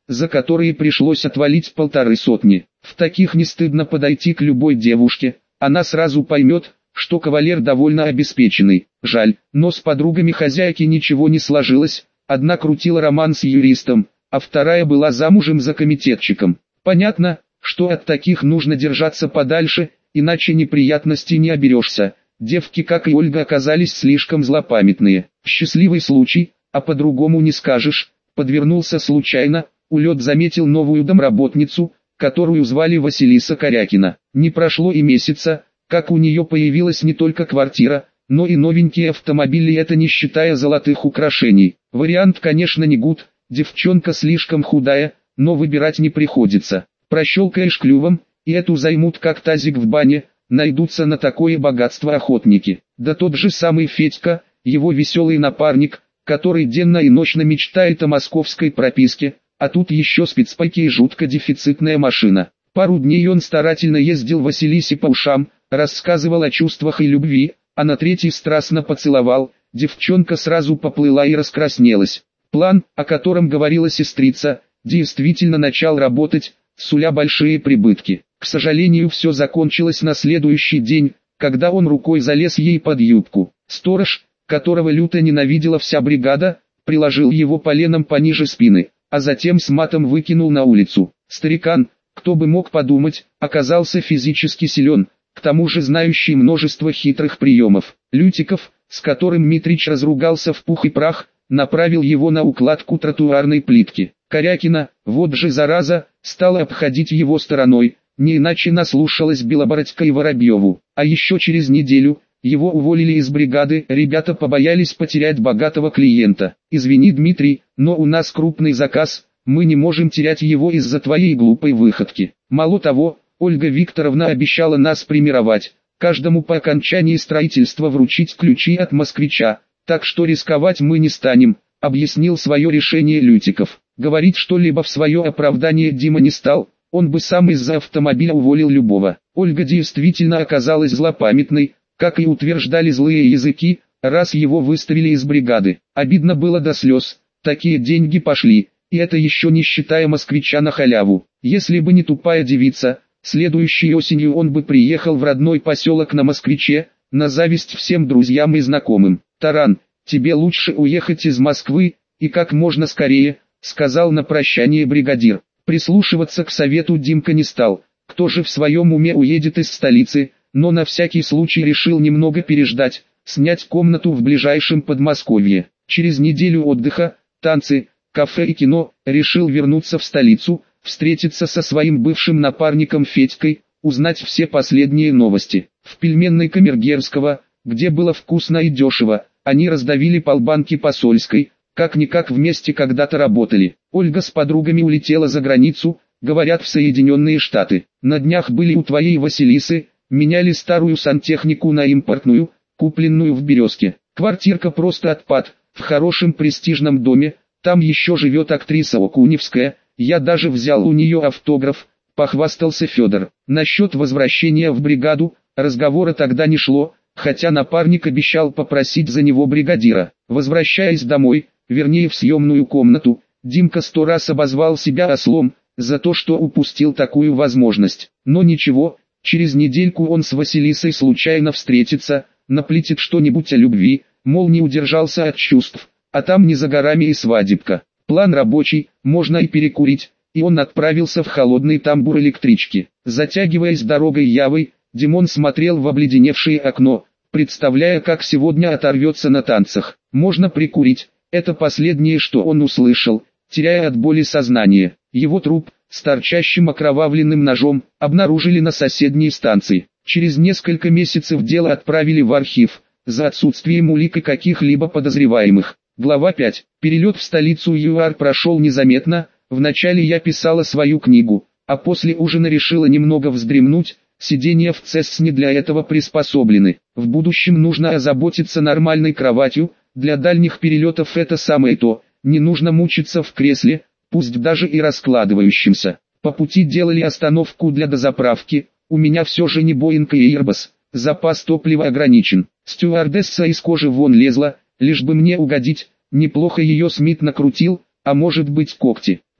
за которые пришлось отвалить полторы сотни. В таких не стыдно подойти к любой девушке, она сразу поймет, что кавалер довольно обеспеченный. Жаль, но с подругами хозяйки ничего не сложилось, одна крутила роман с юристом, а вторая была замужем за комитетчиком. Понятно, что от таких нужно держаться подальше, иначе неприятностей не оберешься. Девки, как и Ольга, оказались слишком злопамятные. Счастливый случай, а по-другому не скажешь, подвернулся случайно. Улет заметил новую домработницу, которую звали Василиса Корякина. Не прошло и месяца, как у нее появилась не только квартира, но и новенькие автомобили, это не считая золотых украшений. Вариант, конечно, не гуд, девчонка слишком худая, но выбирать не приходится. Прощелкаешь клювом, и эту займут как тазик в бане, найдутся на такое богатство охотники. Да тот же самый Федька, его веселый напарник, который денно и ночно мечтает о московской прописке, а тут еще спецпаки и жутко дефицитная машина. Пару дней он старательно ездил Василисе по ушам, рассказывал о чувствах и любви, а на третий страстно поцеловал, девчонка сразу поплыла и раскраснелась. План, о котором говорила сестрица, действительно начал работать, суля большие прибытки. К сожалению, все закончилось на следующий день, когда он рукой залез ей под юбку. Сторож, которого люто ненавидела вся бригада, приложил его поленом пониже спины, а затем с матом выкинул на улицу. Старикан, кто бы мог подумать, оказался физически силен, к тому же знающий множество хитрых приемов. Лютиков, с которым Митрич разругался в пух и прах, направил его на укладку тротуарной плитки. Корякина, вот же зараза, стала обходить его стороной, не иначе наслушалась Белобородька и Воробьеву. А еще через неделю его уволили из бригады, ребята побоялись потерять богатого клиента. «Извини, Дмитрий, но у нас крупный заказ, мы не можем терять его из-за твоей глупой выходки. Мало того, Ольга Викторовна обещала нас премировать, каждому по окончании строительства вручить ключи от москвича, так что рисковать мы не станем», — объяснил свое решение Лютиков. Говорить что-либо в свое оправдание Дима не стал, он бы сам из-за автомобиля уволил любого. Ольга действительно оказалась злопамятной, как и утверждали злые языки, раз его выставили из бригады. Обидно было до слез, такие деньги пошли, и это еще не считая москвича на халяву. Если бы не тупая девица, следующей осенью он бы приехал в родной поселок на москвиче, на зависть всем друзьям и знакомым. «Таран, тебе лучше уехать из Москвы, и как можно скорее», — сказал на прощание бригадир. Прислушиваться к совету Димка не стал, кто же в своем уме уедет из столицы, но на всякий случай решил немного переждать, снять комнату в ближайшем Подмосковье. Через неделю отдыха, танцы, кафе и кино, решил вернуться в столицу, встретиться со своим бывшим напарником Федькой, узнать все последние новости. В пельменной Камергерского, где было вкусно и дешево, они раздавили полбанки посольской, как-никак вместе когда-то работали. Ольга с подругами улетела за границу, говорят, в Соединенные Штаты. На днях были у твоей Василисы, меняли старую сантехнику на импортную, купленную в Березке. Квартирка просто отпад, в хорошем престижном доме, там еще живет актриса Окуневская, я даже взял у нее автограф, похвастался Федор. Насчет возвращения в бригаду, разговора тогда не шло, хотя напарник обещал попросить за него бригадира. Возвращаясь домой, вернее в съемную комнату, Димка сто раз обозвал себя ослом, за то, что упустил такую возможность. Но ничего, через недельку он с Василисой случайно встретится, наплетет что-нибудь о любви, мол, не удержался от чувств, а там не за горами и свадебка. План рабочий, можно и перекурить, и он отправился в холодный тамбур электрички. Затягиваясь дорогой Явой, Димон смотрел в обледеневшее окно, представляя, как сегодня оторвется на танцах. Можно прикурить, это последнее, что он услышал, теряя от боли сознание. Его труп, с торчащим окровавленным ножом, обнаружили на соседней станции. Через несколько месяцев дело отправили в архив, за отсутствием улик и каких-либо подозреваемых. Глава пять. Перелет в столицу ЮАР прошел незаметно, вначале я писала свою книгу, а после ужина решила немного вздремнуть, сиденья в ЦЭС не для этого приспособлены. В будущем нужно озаботиться нормальной кроватью, для дальних перелетов это самое то, не нужно мучиться в кресле, пусть даже и раскладывающимся. По пути делали остановку для дозаправки, у меня все же не Боинг и Airbus, запас топлива ограничен. Стюардесса из кожи вон лезла, лишь бы мне угодить, неплохо ее Смит накрутил, а может быть когти.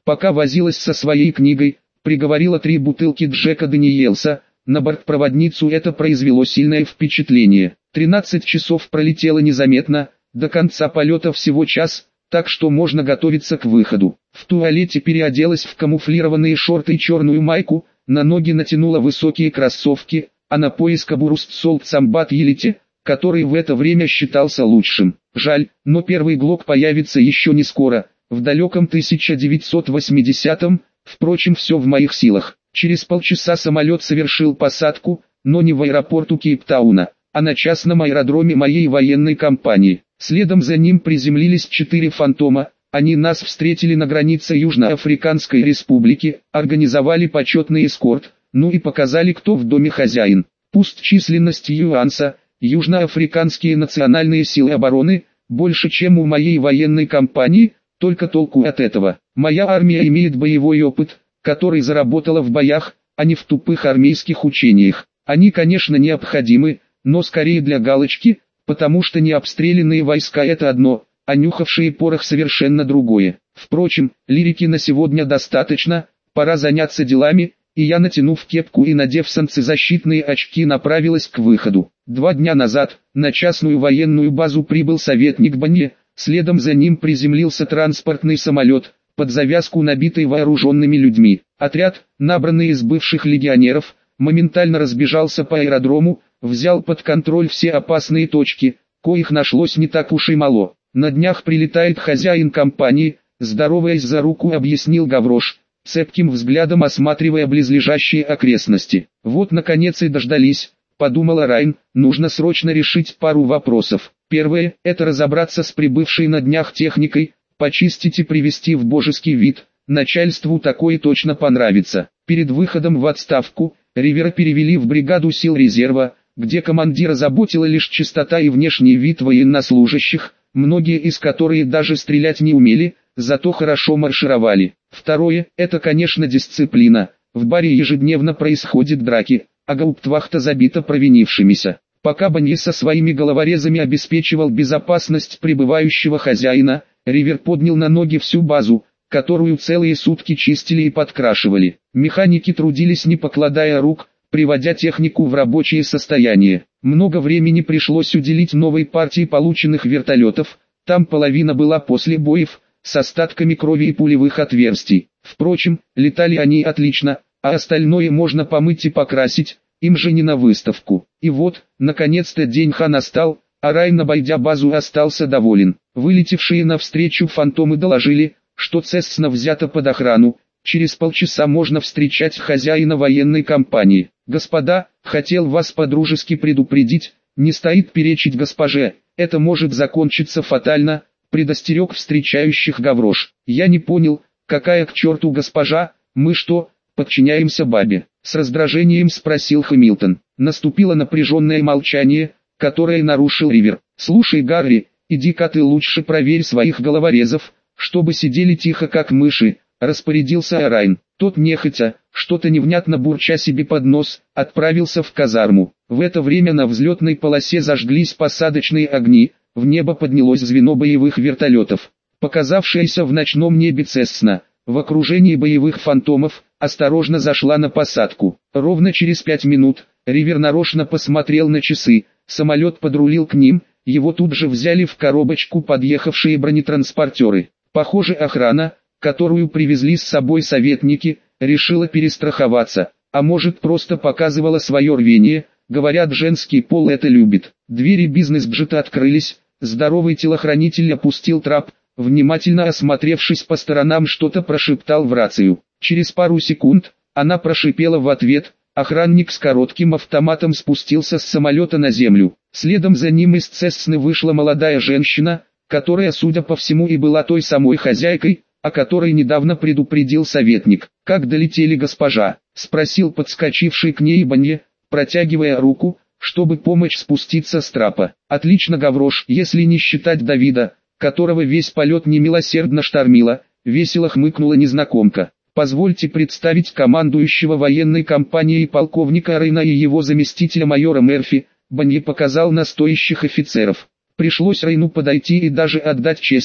Пока возилась со своей книгой, приговорила три бутылки Джека Даниэлса. На бортпроводницу это произвело сильное впечатление. тринадцать часов пролетело незаметно, до конца полета всего час, так что можно готовиться к выходу. В туалете переоделась в камуфлированные шорты и черную майку, на ноги натянула высокие кроссовки, а на пояс кобуру с Солт Самбат Елите, который в это время считался лучшим. Жаль, но первый глок появится еще не скоро, в далеком тысяча девятьсот восьмидесятом, впрочем, все в моих силах. Через полчаса самолет совершил посадку, но не в аэропорту Кейптауна, а на частном аэродроме моей военной компании. Следом за ним приземлились четыре «Фантома», они нас встретили на границе Южноафриканской республики, организовали почетный эскорт, ну и показали, кто в доме хозяин. Пусть численность ЮАНСа, Южноафриканские национальные силы обороны, больше, чем у моей военной компании, только толку от этого. Моя армия имеет боевой опыт, который заработала в боях, а не в тупых армейских учениях. Они, конечно, необходимы, но скорее для галочки, потому что необстрелянные войска это одно, а нюхавшие порох совершенно другое. Впрочем, лирики на сегодня достаточно, пора заняться делами, и я, натянув кепку и надев солнцезащитные очки, направилась к выходу. Два дня назад, на частную военную базу прибыл советник Банье, следом за ним приземлился транспортный самолет, под завязку набитый вооруженными людьми. Отряд, набранный из бывших легионеров, моментально разбежался по аэродрому, взял под контроль все опасные точки, коих нашлось не так уж и мало. На днях прилетает хозяин компании, здороваясь за руку, объяснил Гаврош, цепким взглядом осматривая близлежащие окрестности. Вот наконец и дождались, подумала Райн, нужно срочно решить пару вопросов. Первое – это разобраться с прибывшей на днях техникой, почистить и привести в божеский вид, начальству такое точно понравится. Перед выходом в отставку, Ривера перевели в бригаду сил резерва, где командира заботила лишь чистота и внешний вид военнослужащих, многие из которых даже стрелять не умели, зато хорошо маршировали. Второе – это, конечно, дисциплина. В баре ежедневно происходят драки, а гауптвахта забита провинившимися. Пока Банье со своими головорезами обеспечивал безопасность прибывающего хозяина, Ривер поднял на ноги всю базу, которую целые сутки чистили и подкрашивали. Механики трудились не покладая рук, приводя технику в рабочее состояние. Много времени пришлось уделить новой партии полученных вертолетов, там половина была после боев, с остатками крови и пулевых отверстий. Впрочем, летали они отлично, а остальное можно помыть и покрасить, им же не на выставку. И вот, наконец-то день Ха настал, а Райн, обойдя базу, остался доволен. Вылетевшие навстречу «Фантомы» доложили, что Цессна взята под охрану, через полчаса можно встречать хозяина военной компании. «Господа, хотел вас подружески предупредить, не стоит перечить госпоже, это может закончиться фатально», предостерег встречающих Гаврош. «Я не понял, какая к черту госпожа, мы что, подчиняемся бабе?» С раздражением спросил Хэмилтон. Наступило напряженное молчание, которое нарушил Ривер. «Слушай, Гарри, иди-ка ты лучше проверь своих головорезов, чтобы сидели тихо как мыши», распорядился Райн. Тот нехотя, что-то невнятно бурча себе под нос, отправился в казарму. В это время на взлетной полосе зажглись посадочные огни, в небо поднялось звено боевых вертолетов. Показавшаяся в ночном небе Цессна, в окружении боевых «Фантомов», осторожно зашла на посадку. Ровно через пять минут, Ривер нарочно посмотрел на часы, самолет подрулил к ним, его тут же взяли в коробочку подъехавшие бронетранспортеры. Похоже, охрана, которую привезли с собой советники, решила перестраховаться, а может просто показывала свое рвение, говорят, женский пол это любит. Двери бизнес-джета открылись, здоровый телохранитель опустил трап, внимательно осмотревшись по сторонам, что-то прошептал в рацию. Через пару секунд, она прошипела в ответ, охранник с коротким автоматом спустился с самолета на землю. Следом за ним из Цессны вышла молодая женщина, которая, судя по всему, и была той самой хозяйкой, о которой недавно предупредил советник. «Как долетели, госпожа?» — спросил подскочивший к ней Банье, протягивая руку, чтобы помочь спуститься с трапа. «Отлично, Гаврош, если не считать Давида, которого весь полет немилосердно штормило», — весело хмыкнула незнакомка. «Позвольте представить командующего военной компанией полковника Рейна и его заместителя майора Мерфи», — Банье показал на стоящих офицеров. Пришлось Рейну подойти и даже отдать честь,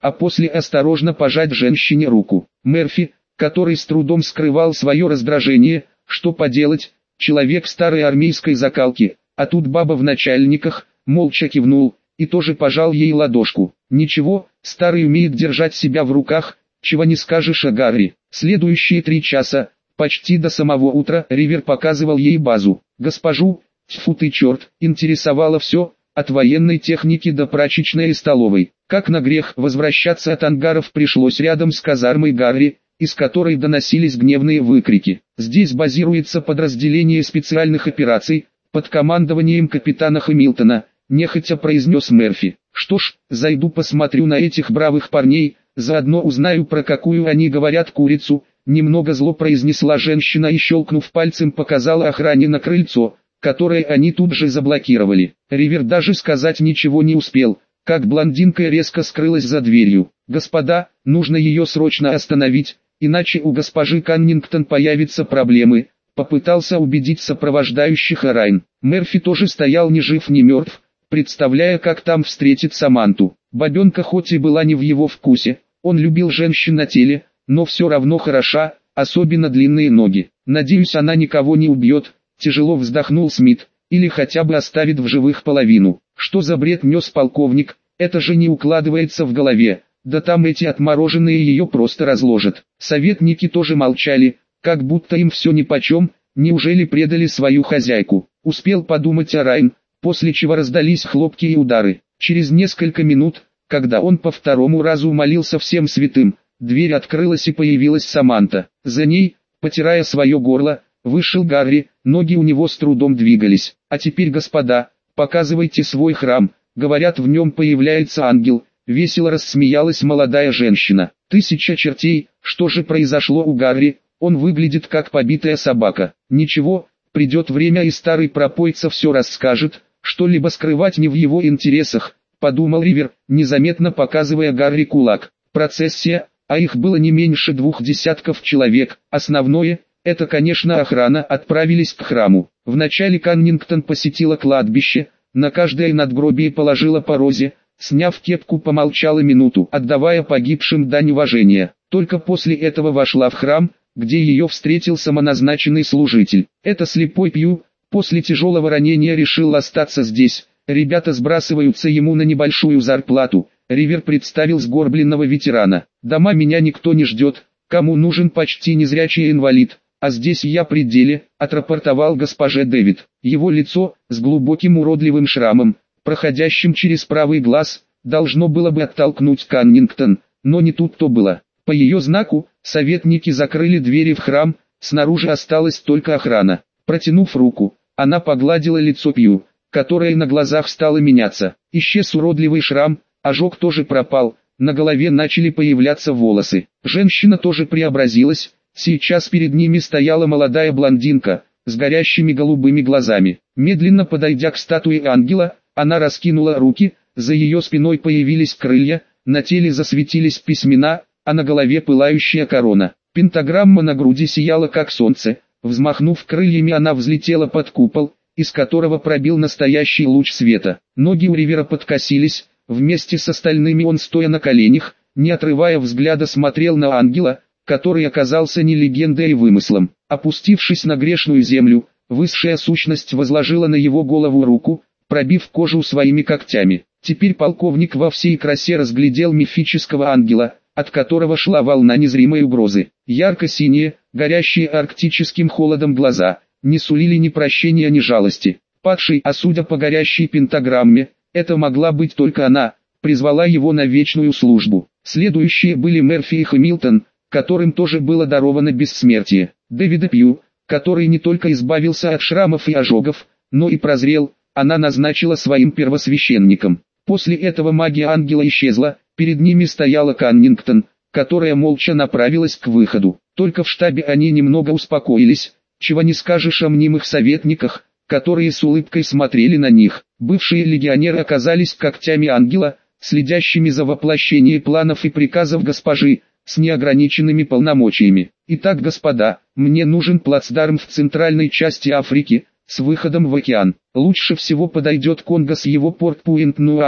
а после осторожно пожать женщине руку. Мерфи, который с трудом скрывал свое раздражение, что поделать, человек старой армейской закалки, а тут баба в начальниках, молча кивнул, и тоже пожал ей ладошку. Ничего, старый умеет держать себя в руках, чего не скажешь о Гарри. Следующие три часа, почти до самого утра, Ривер показывал ей базу. Госпожу, тьфу ты черт, интересовало все, от военной техники до прачечной и столовой. Как на грех, возвращаться от ангаров пришлось рядом с казармой Гарри, из которой доносились гневные выкрики. Здесь базируется подразделение специальных операций, под командованием капитана Хэмилтона, нехотя произнес Мерфи. Что ж, зайду посмотрю на этих бравых парней, заодно узнаю, про какую они говорят курицу. Немного зло произнесла женщина и, щелкнув пальцем, показала охране на крыльцо, которое они тут же заблокировали. Ривер даже сказать ничего не успел, как блондинка резко скрылась за дверью. «Господа, нужно ее срочно остановить, иначе у госпожи Каннингтон появятся проблемы», попытался убедить сопровождающих Райан. Мерфи тоже стоял ни жив ни мертв, представляя, как там встретит Саманту. Бабенка хоть и была не в его вкусе, он любил женщин на теле, но все равно хороша, особенно длинные ноги. «Надеюсь, она никого не убьет», тяжело вздохнул Смит, «или хотя бы оставит в живых половину». Что за бред нес полковник, это же не укладывается в голове, да там эти отмороженные ее просто разложат. Советники тоже молчали, как будто им все нипочем, неужели предали свою хозяйку. Успел подумать о Райан, после чего раздались хлопки и удары. Через несколько минут, когда он по второму разу молился всем святым, дверь открылась и появилась Саманта. За ней, потирая свое горло, вышел Гарри, ноги у него с трудом двигались. «А теперь, господа, показывайте свой храм, говорят, в нем появляется ангел», весело рассмеялась молодая женщина. «Тысяча чертей, что же произошло у Гарри, он выглядит как побитая собака». «Ничего, придет время и старый пропойца все расскажет, что-либо скрывать не в его интересах», подумал Ривер, незаметно показывая Гарри кулак. Процессия, а их было не меньше двух десятков человек, основное, это, конечно, охрана, отправились к храму. Вначале Каннингтон посетила кладбище, на каждое надгробие положила по розе, сняв кепку, помолчала минуту, отдавая погибшим дань уважения. Только после этого вошла в храм, где ее встретил самоназначенный служитель. Это слепой Пью, после тяжелого ранения решил остаться здесь. Ребята сбрасываются ему на небольшую зарплату. Ривер представил сгорбленного ветерана. «Дома меня никто не ждет, кому нужен почти незрячий инвалид, а здесь я при деле», отрапортовал госпоже Дэвид. Его лицо, с глубоким уродливым шрамом, проходящим через правый глаз, должно было бы оттолкнуть Каннингтон, но не тут-то было. По ее знаку, советники закрыли двери в храм, снаружи осталась только охрана. Протянув руку, она погладила лицо Пью, которое на глазах стало меняться. Исчез уродливый шрам, ожог тоже пропал, на голове начали появляться волосы. Женщина тоже преобразилась, сейчас перед ними стояла молодая блондинка, с горящими голубыми глазами. Медленно подойдя к статуе ангела, она раскинула руки, за ее спиной появились крылья, на теле засветились письмена, а на голове пылающая корона. Пентаграмма на груди сияла как солнце, взмахнув крыльями, она взлетела под купол, из которого пробил настоящий луч света. Ноги у Ривера подкосились, вместе с остальными он, стоя на коленях, не отрывая взгляда, смотрел на ангела, который оказался не легендой и вымыслом. Опустившись на грешную землю, высшая сущность возложила на его голову руку, пробив кожу своими когтями. Теперь полковник во всей красе разглядел мифического ангела, от которого шла волна незримой угрозы. Ярко-синие, горящие арктическим холодом глаза, не сулили ни прощения, ни жалости. Падший, а судя по горящей пентаграмме, это могла быть только она, призвала его на вечную службу. Следующие были Мерфи и Хэмилтон, которым тоже было даровано бессмертие. Дэвида Пью, который не только избавился от шрамов и ожогов, но и прозрел, она назначила своим первосвященником. После этого магия ангела исчезла, перед ними стояла Каннингтон, которая молча направилась к выходу. Только в штабе они немного успокоились, чего не скажешь о мнимых советниках, которые с улыбкой смотрели на них. Бывшие легионеры оказались когтями ангела, следящими за воплощением планов и приказов госпожи, с неограниченными полномочиями. «Итак, господа, мне нужен плацдарм в центральной части Африки, с выходом в океан. Лучше всего подойдет Конго с его Порт-Пуинт-Нуаром,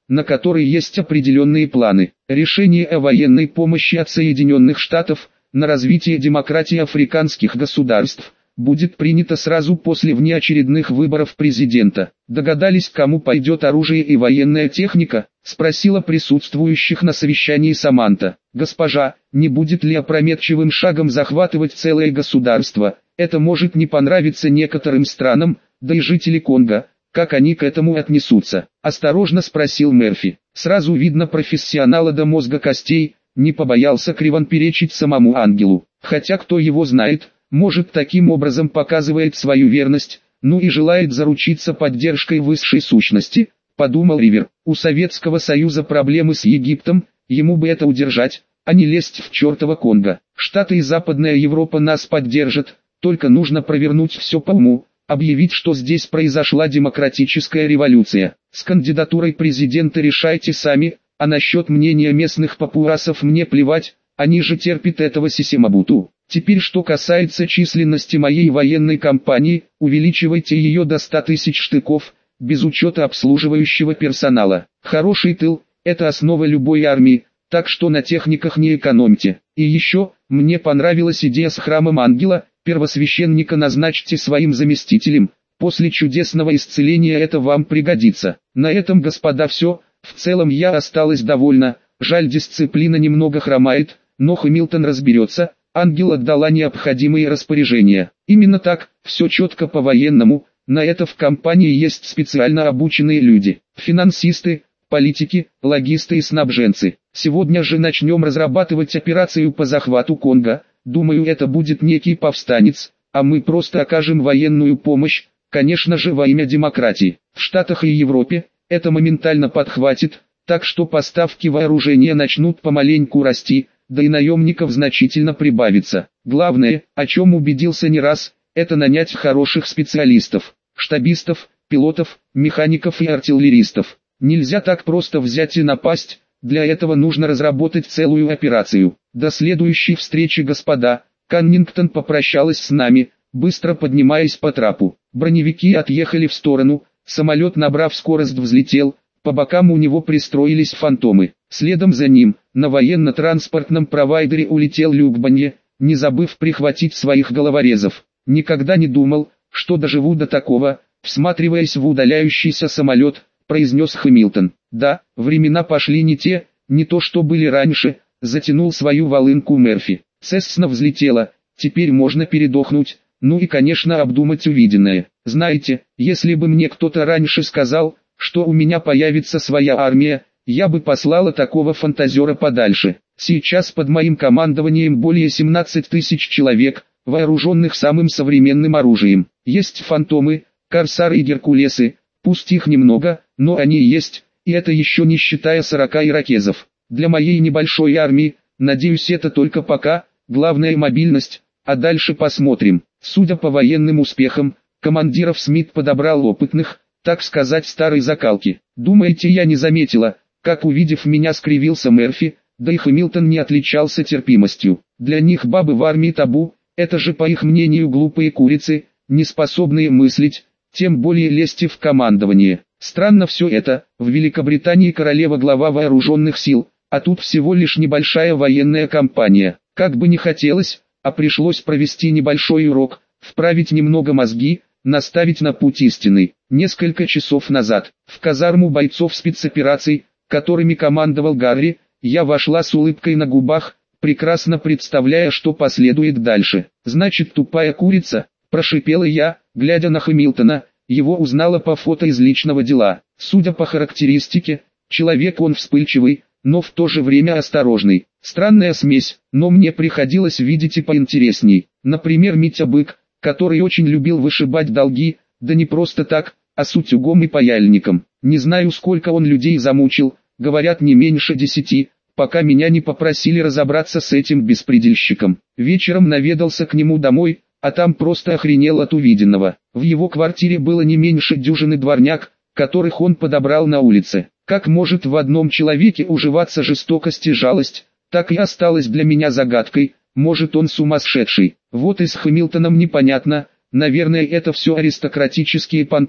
на который есть определенные планы. Решение о военной помощи от Соединенных Штатов на развитие демократии африканских государств будет принято сразу после внеочередных выборов президента. Догадались, кому пойдет оружие и военная техника? Спросила присутствующих на совещании Саманта. Госпожа, не будет ли опрометчивым шагом захватывать целое государство? Это может не понравиться некоторым странам, да и жители Конго. Как они к этому отнесутся? Осторожно спросил Мерфи. Сразу видно профессионала до мозга костей, не побоялся Криван перечить самому ангелу. Хотя кто его знает, может таким образом показывает свою верность, ну и желает заручиться поддержкой высшей сущности, подумал Ривер. У Советского Союза проблемы с Египтом, ему бы это удержать, а не лезть в чертово Конго. Штаты и Западная Европа нас поддержат, только нужно провернуть все по уму, объявить, что здесь произошла демократическая революция. С кандидатурой президента решайте сами, а насчет мнения местных папуасов мне плевать, они же терпят этого Сисимабуту. Теперь что касается численности моей военной кампании, увеличивайте ее до ста тысяч штыков, без учета обслуживающего персонала. Хороший тыл – это основа любой армии, так что на техниках не экономьте. И еще, мне понравилась идея с храмом ангела, первосвященника назначьте своим заместителем, после чудесного исцеления это вам пригодится. На этом, господа, все, в целом я осталась довольна, жаль, дисциплина немного хромает, но Хэмилтон разберется. Ангел отдала необходимые распоряжения. Именно так, все четко по-военному, на это в компании есть специально обученные люди. Финансисты, политики, логисты и снабженцы. Сегодня же начнем разрабатывать операцию по захвату Конго. Думаю, это будет некий повстанец, а мы просто окажем военную помощь, конечно же во имя демократии. В Штатах и Европе это моментально подхватит, так что поставки вооружения начнут помаленьку расти, да и наемников значительно прибавится. Главное, о чем убедился не раз, это нанять хороших специалистов, штабистов, пилотов, механиков и артиллеристов. Нельзя так просто взять и напасть, для этого нужно разработать целую операцию. До следующей встречи, господа. Каннингтон попрощалась с нами, быстро поднимаясь по трапу. Броневики отъехали в сторону, самолет, набрав скорость, взлетел. По бокам у него пристроились фантомы. Следом за ним, на военно-транспортном провайдере улетел Люк Банье, не забыв прихватить своих головорезов. Никогда не думал, что доживу до такого, всматриваясь в удаляющийся самолет, произнес Хэмилтон. Да, времена пошли не те, не то что были раньше, затянул свою волынку Мерфи. Цессна взлетела, теперь можно передохнуть, ну и конечно обдумать увиденное. Знаете, если бы мне кто-то раньше сказал, что у меня появится своя армия, я бы послала такого фантазера подальше. Сейчас под моим командованием более семнадцати тысяч человек, вооруженных самым современным оружием. Есть фантомы, корсары и геркулесы, пусть их немного, но они есть, и это еще не считая сорока ирокезов. Для моей небольшой армии, надеюсь, это только пока, главная мобильность, а дальше посмотрим. Судя по военным успехам, командиров Смит подобрал опытных, так сказать, старой закалки. Думаете, я не заметила, как, увидев меня, скривился Мерфи, да и Хэмилтон не отличался терпимостью. Для них бабы в армии табу, это же по их мнению глупые курицы, не способные мыслить, тем более лезть в командование. Странно все это, в Великобритании королева глава вооруженных сил, а тут всего лишь небольшая военная кампания. Как бы не хотелось, а пришлось провести небольшой урок, вправить немного мозги, наставить на путь истинный. Несколько часов назад, в казарму бойцов спецопераций, которыми командовал Гарри, я вошла с улыбкой на губах, прекрасно представляя, что последует дальше. «Значит, тупая курица», – прошипела я, глядя на Хэмилтона, его узнала по фото из личного дела. Судя по характеристике, человек он вспыльчивый, но в то же время осторожный. Странная смесь, но мне приходилось видеть и поинтересней. Например, Митя Бык, который очень любил вышибать долги, да не просто так, а с утюгом и паяльником. Не знаю, сколько он людей замучил, говорят, не меньше десяти, пока меня не попросили разобраться с этим беспредельщиком. Вечером наведался к нему домой, а там просто охренел от увиденного. В его квартире было не меньше дюжины дворняг, которых он подобрал на улице. Как может в одном человеке уживаться жестокость и жалость, так и осталось для меня загадкой. Может, он сумасшедший. Вот и с Хэмилтоном непонятно, наверное, это все аристократические понты,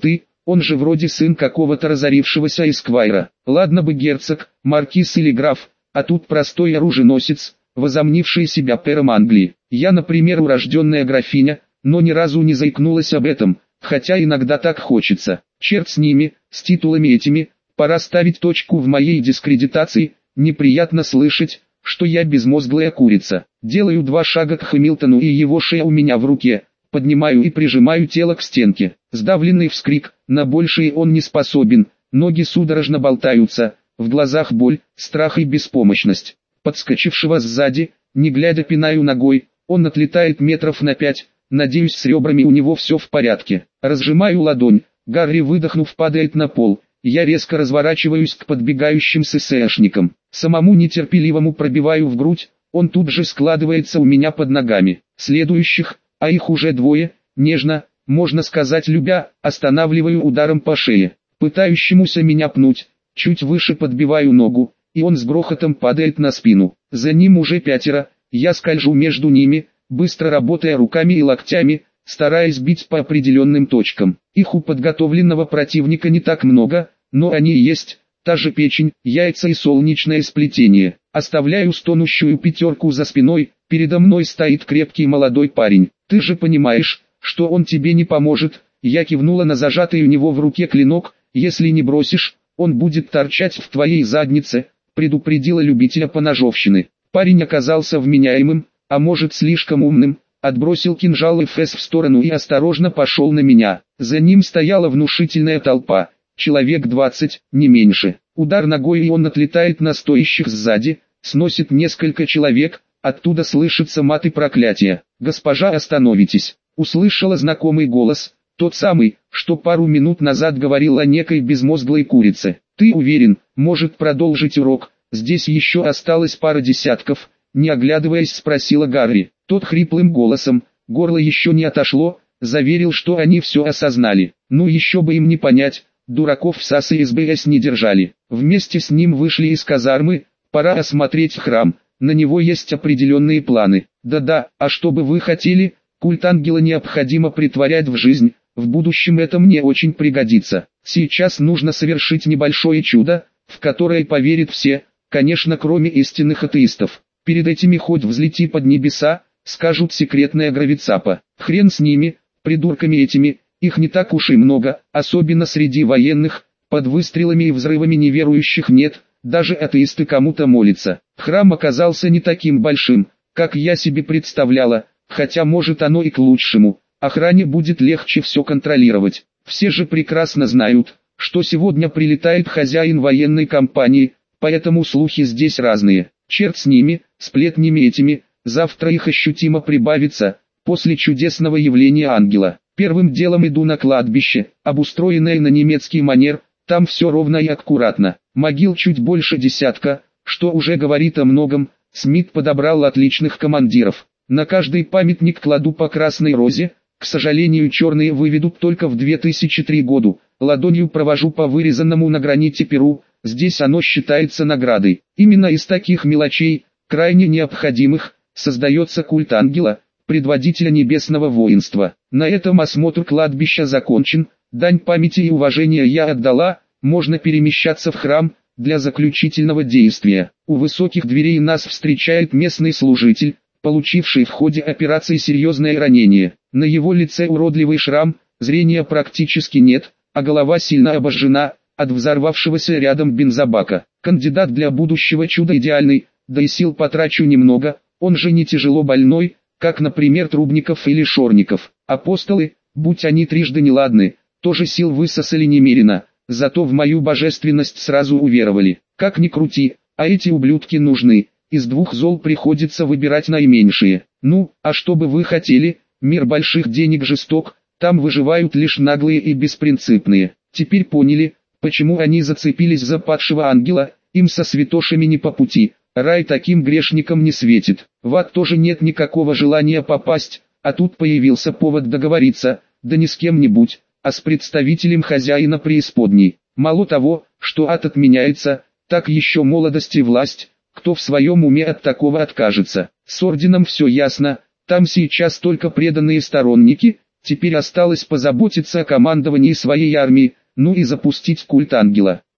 Он же вроде сын какого-то разорившегося эсквайра. Ладно бы герцог, маркиз или граф, а тут простой оруженосец, возомнивший себя пэром Англии. Я, например, урожденная графиня, но ни разу не заикнулась об этом, хотя иногда так хочется. Черт с ними, с титулами этими, пора ставить точку в моей дискредитации. Неприятно слышать, что я безмозглая курица. Делаю два шага к Хэмилтону, и его шея у меня в руке. Поднимаю и прижимаю тело к стенке. Сдавленный вскрик, на большее он не способен, ноги судорожно болтаются, в глазах боль, страх и беспомощность. Подскочившего сзади, не глядя пинаю ногой, он отлетает метров на пять, надеюсь, с ребрами у него все в порядке. Разжимаю ладонь, Гарри, выдохнув, падает на пол. Я резко разворачиваюсь к подбегающим ССшникам. Самому нетерпеливому пробиваю в грудь, он тут же складывается у меня под ногами. Следующих, а их уже двое, нежно, можно сказать любя, останавливаю ударом по шее. Пытающемуся меня пнуть, чуть выше подбиваю ногу, и он с грохотом падает на спину. За ним уже пятеро, я скольжу между ними, быстро работая руками и локтями, стараясь бить по определенным точкам. Их у подготовленного противника не так много, но они есть, та же печень, яйца и солнечное сплетение. Оставляю стонущую пятерку за спиной, передо мной стоит крепкий молодой парень. Ты же понимаешь, что он тебе не поможет. Я кивнула на зажатый у него в руке клинок. Если не бросишь, он будет торчать в твоей заднице, предупредила любителя поножовщины. Парень оказался вменяемым, а может слишком умным, отбросил кинжал Эфес в сторону и осторожно пошел на меня. За ним стояла внушительная толпа, человек двадцать, не меньше. Удар ногой, и он отлетает на стоящих сзади, сносит несколько человек, оттуда слышится мат и проклятие. «Госпожа, остановитесь!» Услышала знакомый голос, тот самый, что пару минут назад говорил о некой безмозглой курице. «Ты уверен, может продолжить урок? Здесь еще осталось пара десятков», не оглядываясь, спросила Гарри. Тот хриплым голосом, горло еще не отошло, заверил, что они все осознали. Ну еще бы им не понять, дураков в САС и СБС не держали. Вместе с ним вышли из казармы, пора осмотреть храм, на него есть определенные планы. Да-да, а что бы вы хотели, культ ангела необходимо притворять в жизнь, в будущем это мне очень пригодится. Сейчас нужно совершить небольшое чудо, в которое поверят все, конечно, кроме истинных атеистов. Перед этими хоть взлети под небеса, скажут секретная гравицапа. Хрен с ними, придурками этими, их не так уж и много, особенно среди военных, под выстрелами и взрывами неверующих нет, даже атеисты кому-то молятся. Храм оказался не таким большим, как я себе представляла, хотя может оно и к лучшему. Охране будет легче все контролировать. Все же прекрасно знают, что сегодня прилетает хозяин военной компании, поэтому слухи здесь разные. Черт с ними, сплетнями этими, завтра их ощутимо прибавится, после чудесного явления ангела. Первым делом иду на кладбище, обустроенное на немецкий манер, там все ровно и аккуратно. Могил чуть больше десятка, что уже говорит о многом. Смит подобрал отличных командиров. На каждый памятник кладу по красной розе, к сожалению, черные выведут только в две тысячи третьем году. Ладонью провожу по вырезанному на граните перу, здесь оно считается наградой. Именно из таких мелочей, крайне необходимых, создается культ ангела, предводителя небесного воинства. На этом осмотр кладбища закончен, дань памяти и уважения я отдала, можно перемещаться в храм, для заключительного действия. У высоких дверей нас встречает местный служитель, получивший в ходе операции серьезное ранение. На его лице уродливый шрам, зрения практически нет, а голова сильно обожжена от взорвавшегося рядом бензобака. Кандидат для будущего чуда идеальный, да и сил потрачу немного, он же не тяжело больной, как, например, Трубников или Шорников. Апостолы, будь они трижды неладны, тоже сил высосали немерено, зато в мою божественность сразу уверовали. Как ни крути, а эти ублюдки нужны, из двух зол приходится выбирать наименьшие. Ну, а что бы вы хотели, мир больших денег жесток, там выживают лишь наглые и беспринципные. Теперь поняли, почему они зацепились за падшего ангела, им со святошами не по пути, рай таким грешникам не светит. В ад тоже нет никакого желания попасть, а тут появился повод договориться, да не с кем-нибудь, а с представителем хозяина преисподней. Мало того, что ад отменяется, так еще молодость и власть, кто в своем уме от такого откажется. С орденом все ясно, там сейчас только преданные сторонники, Теперь осталось позаботиться о командовании своей армии, ну и запустить культ ангела.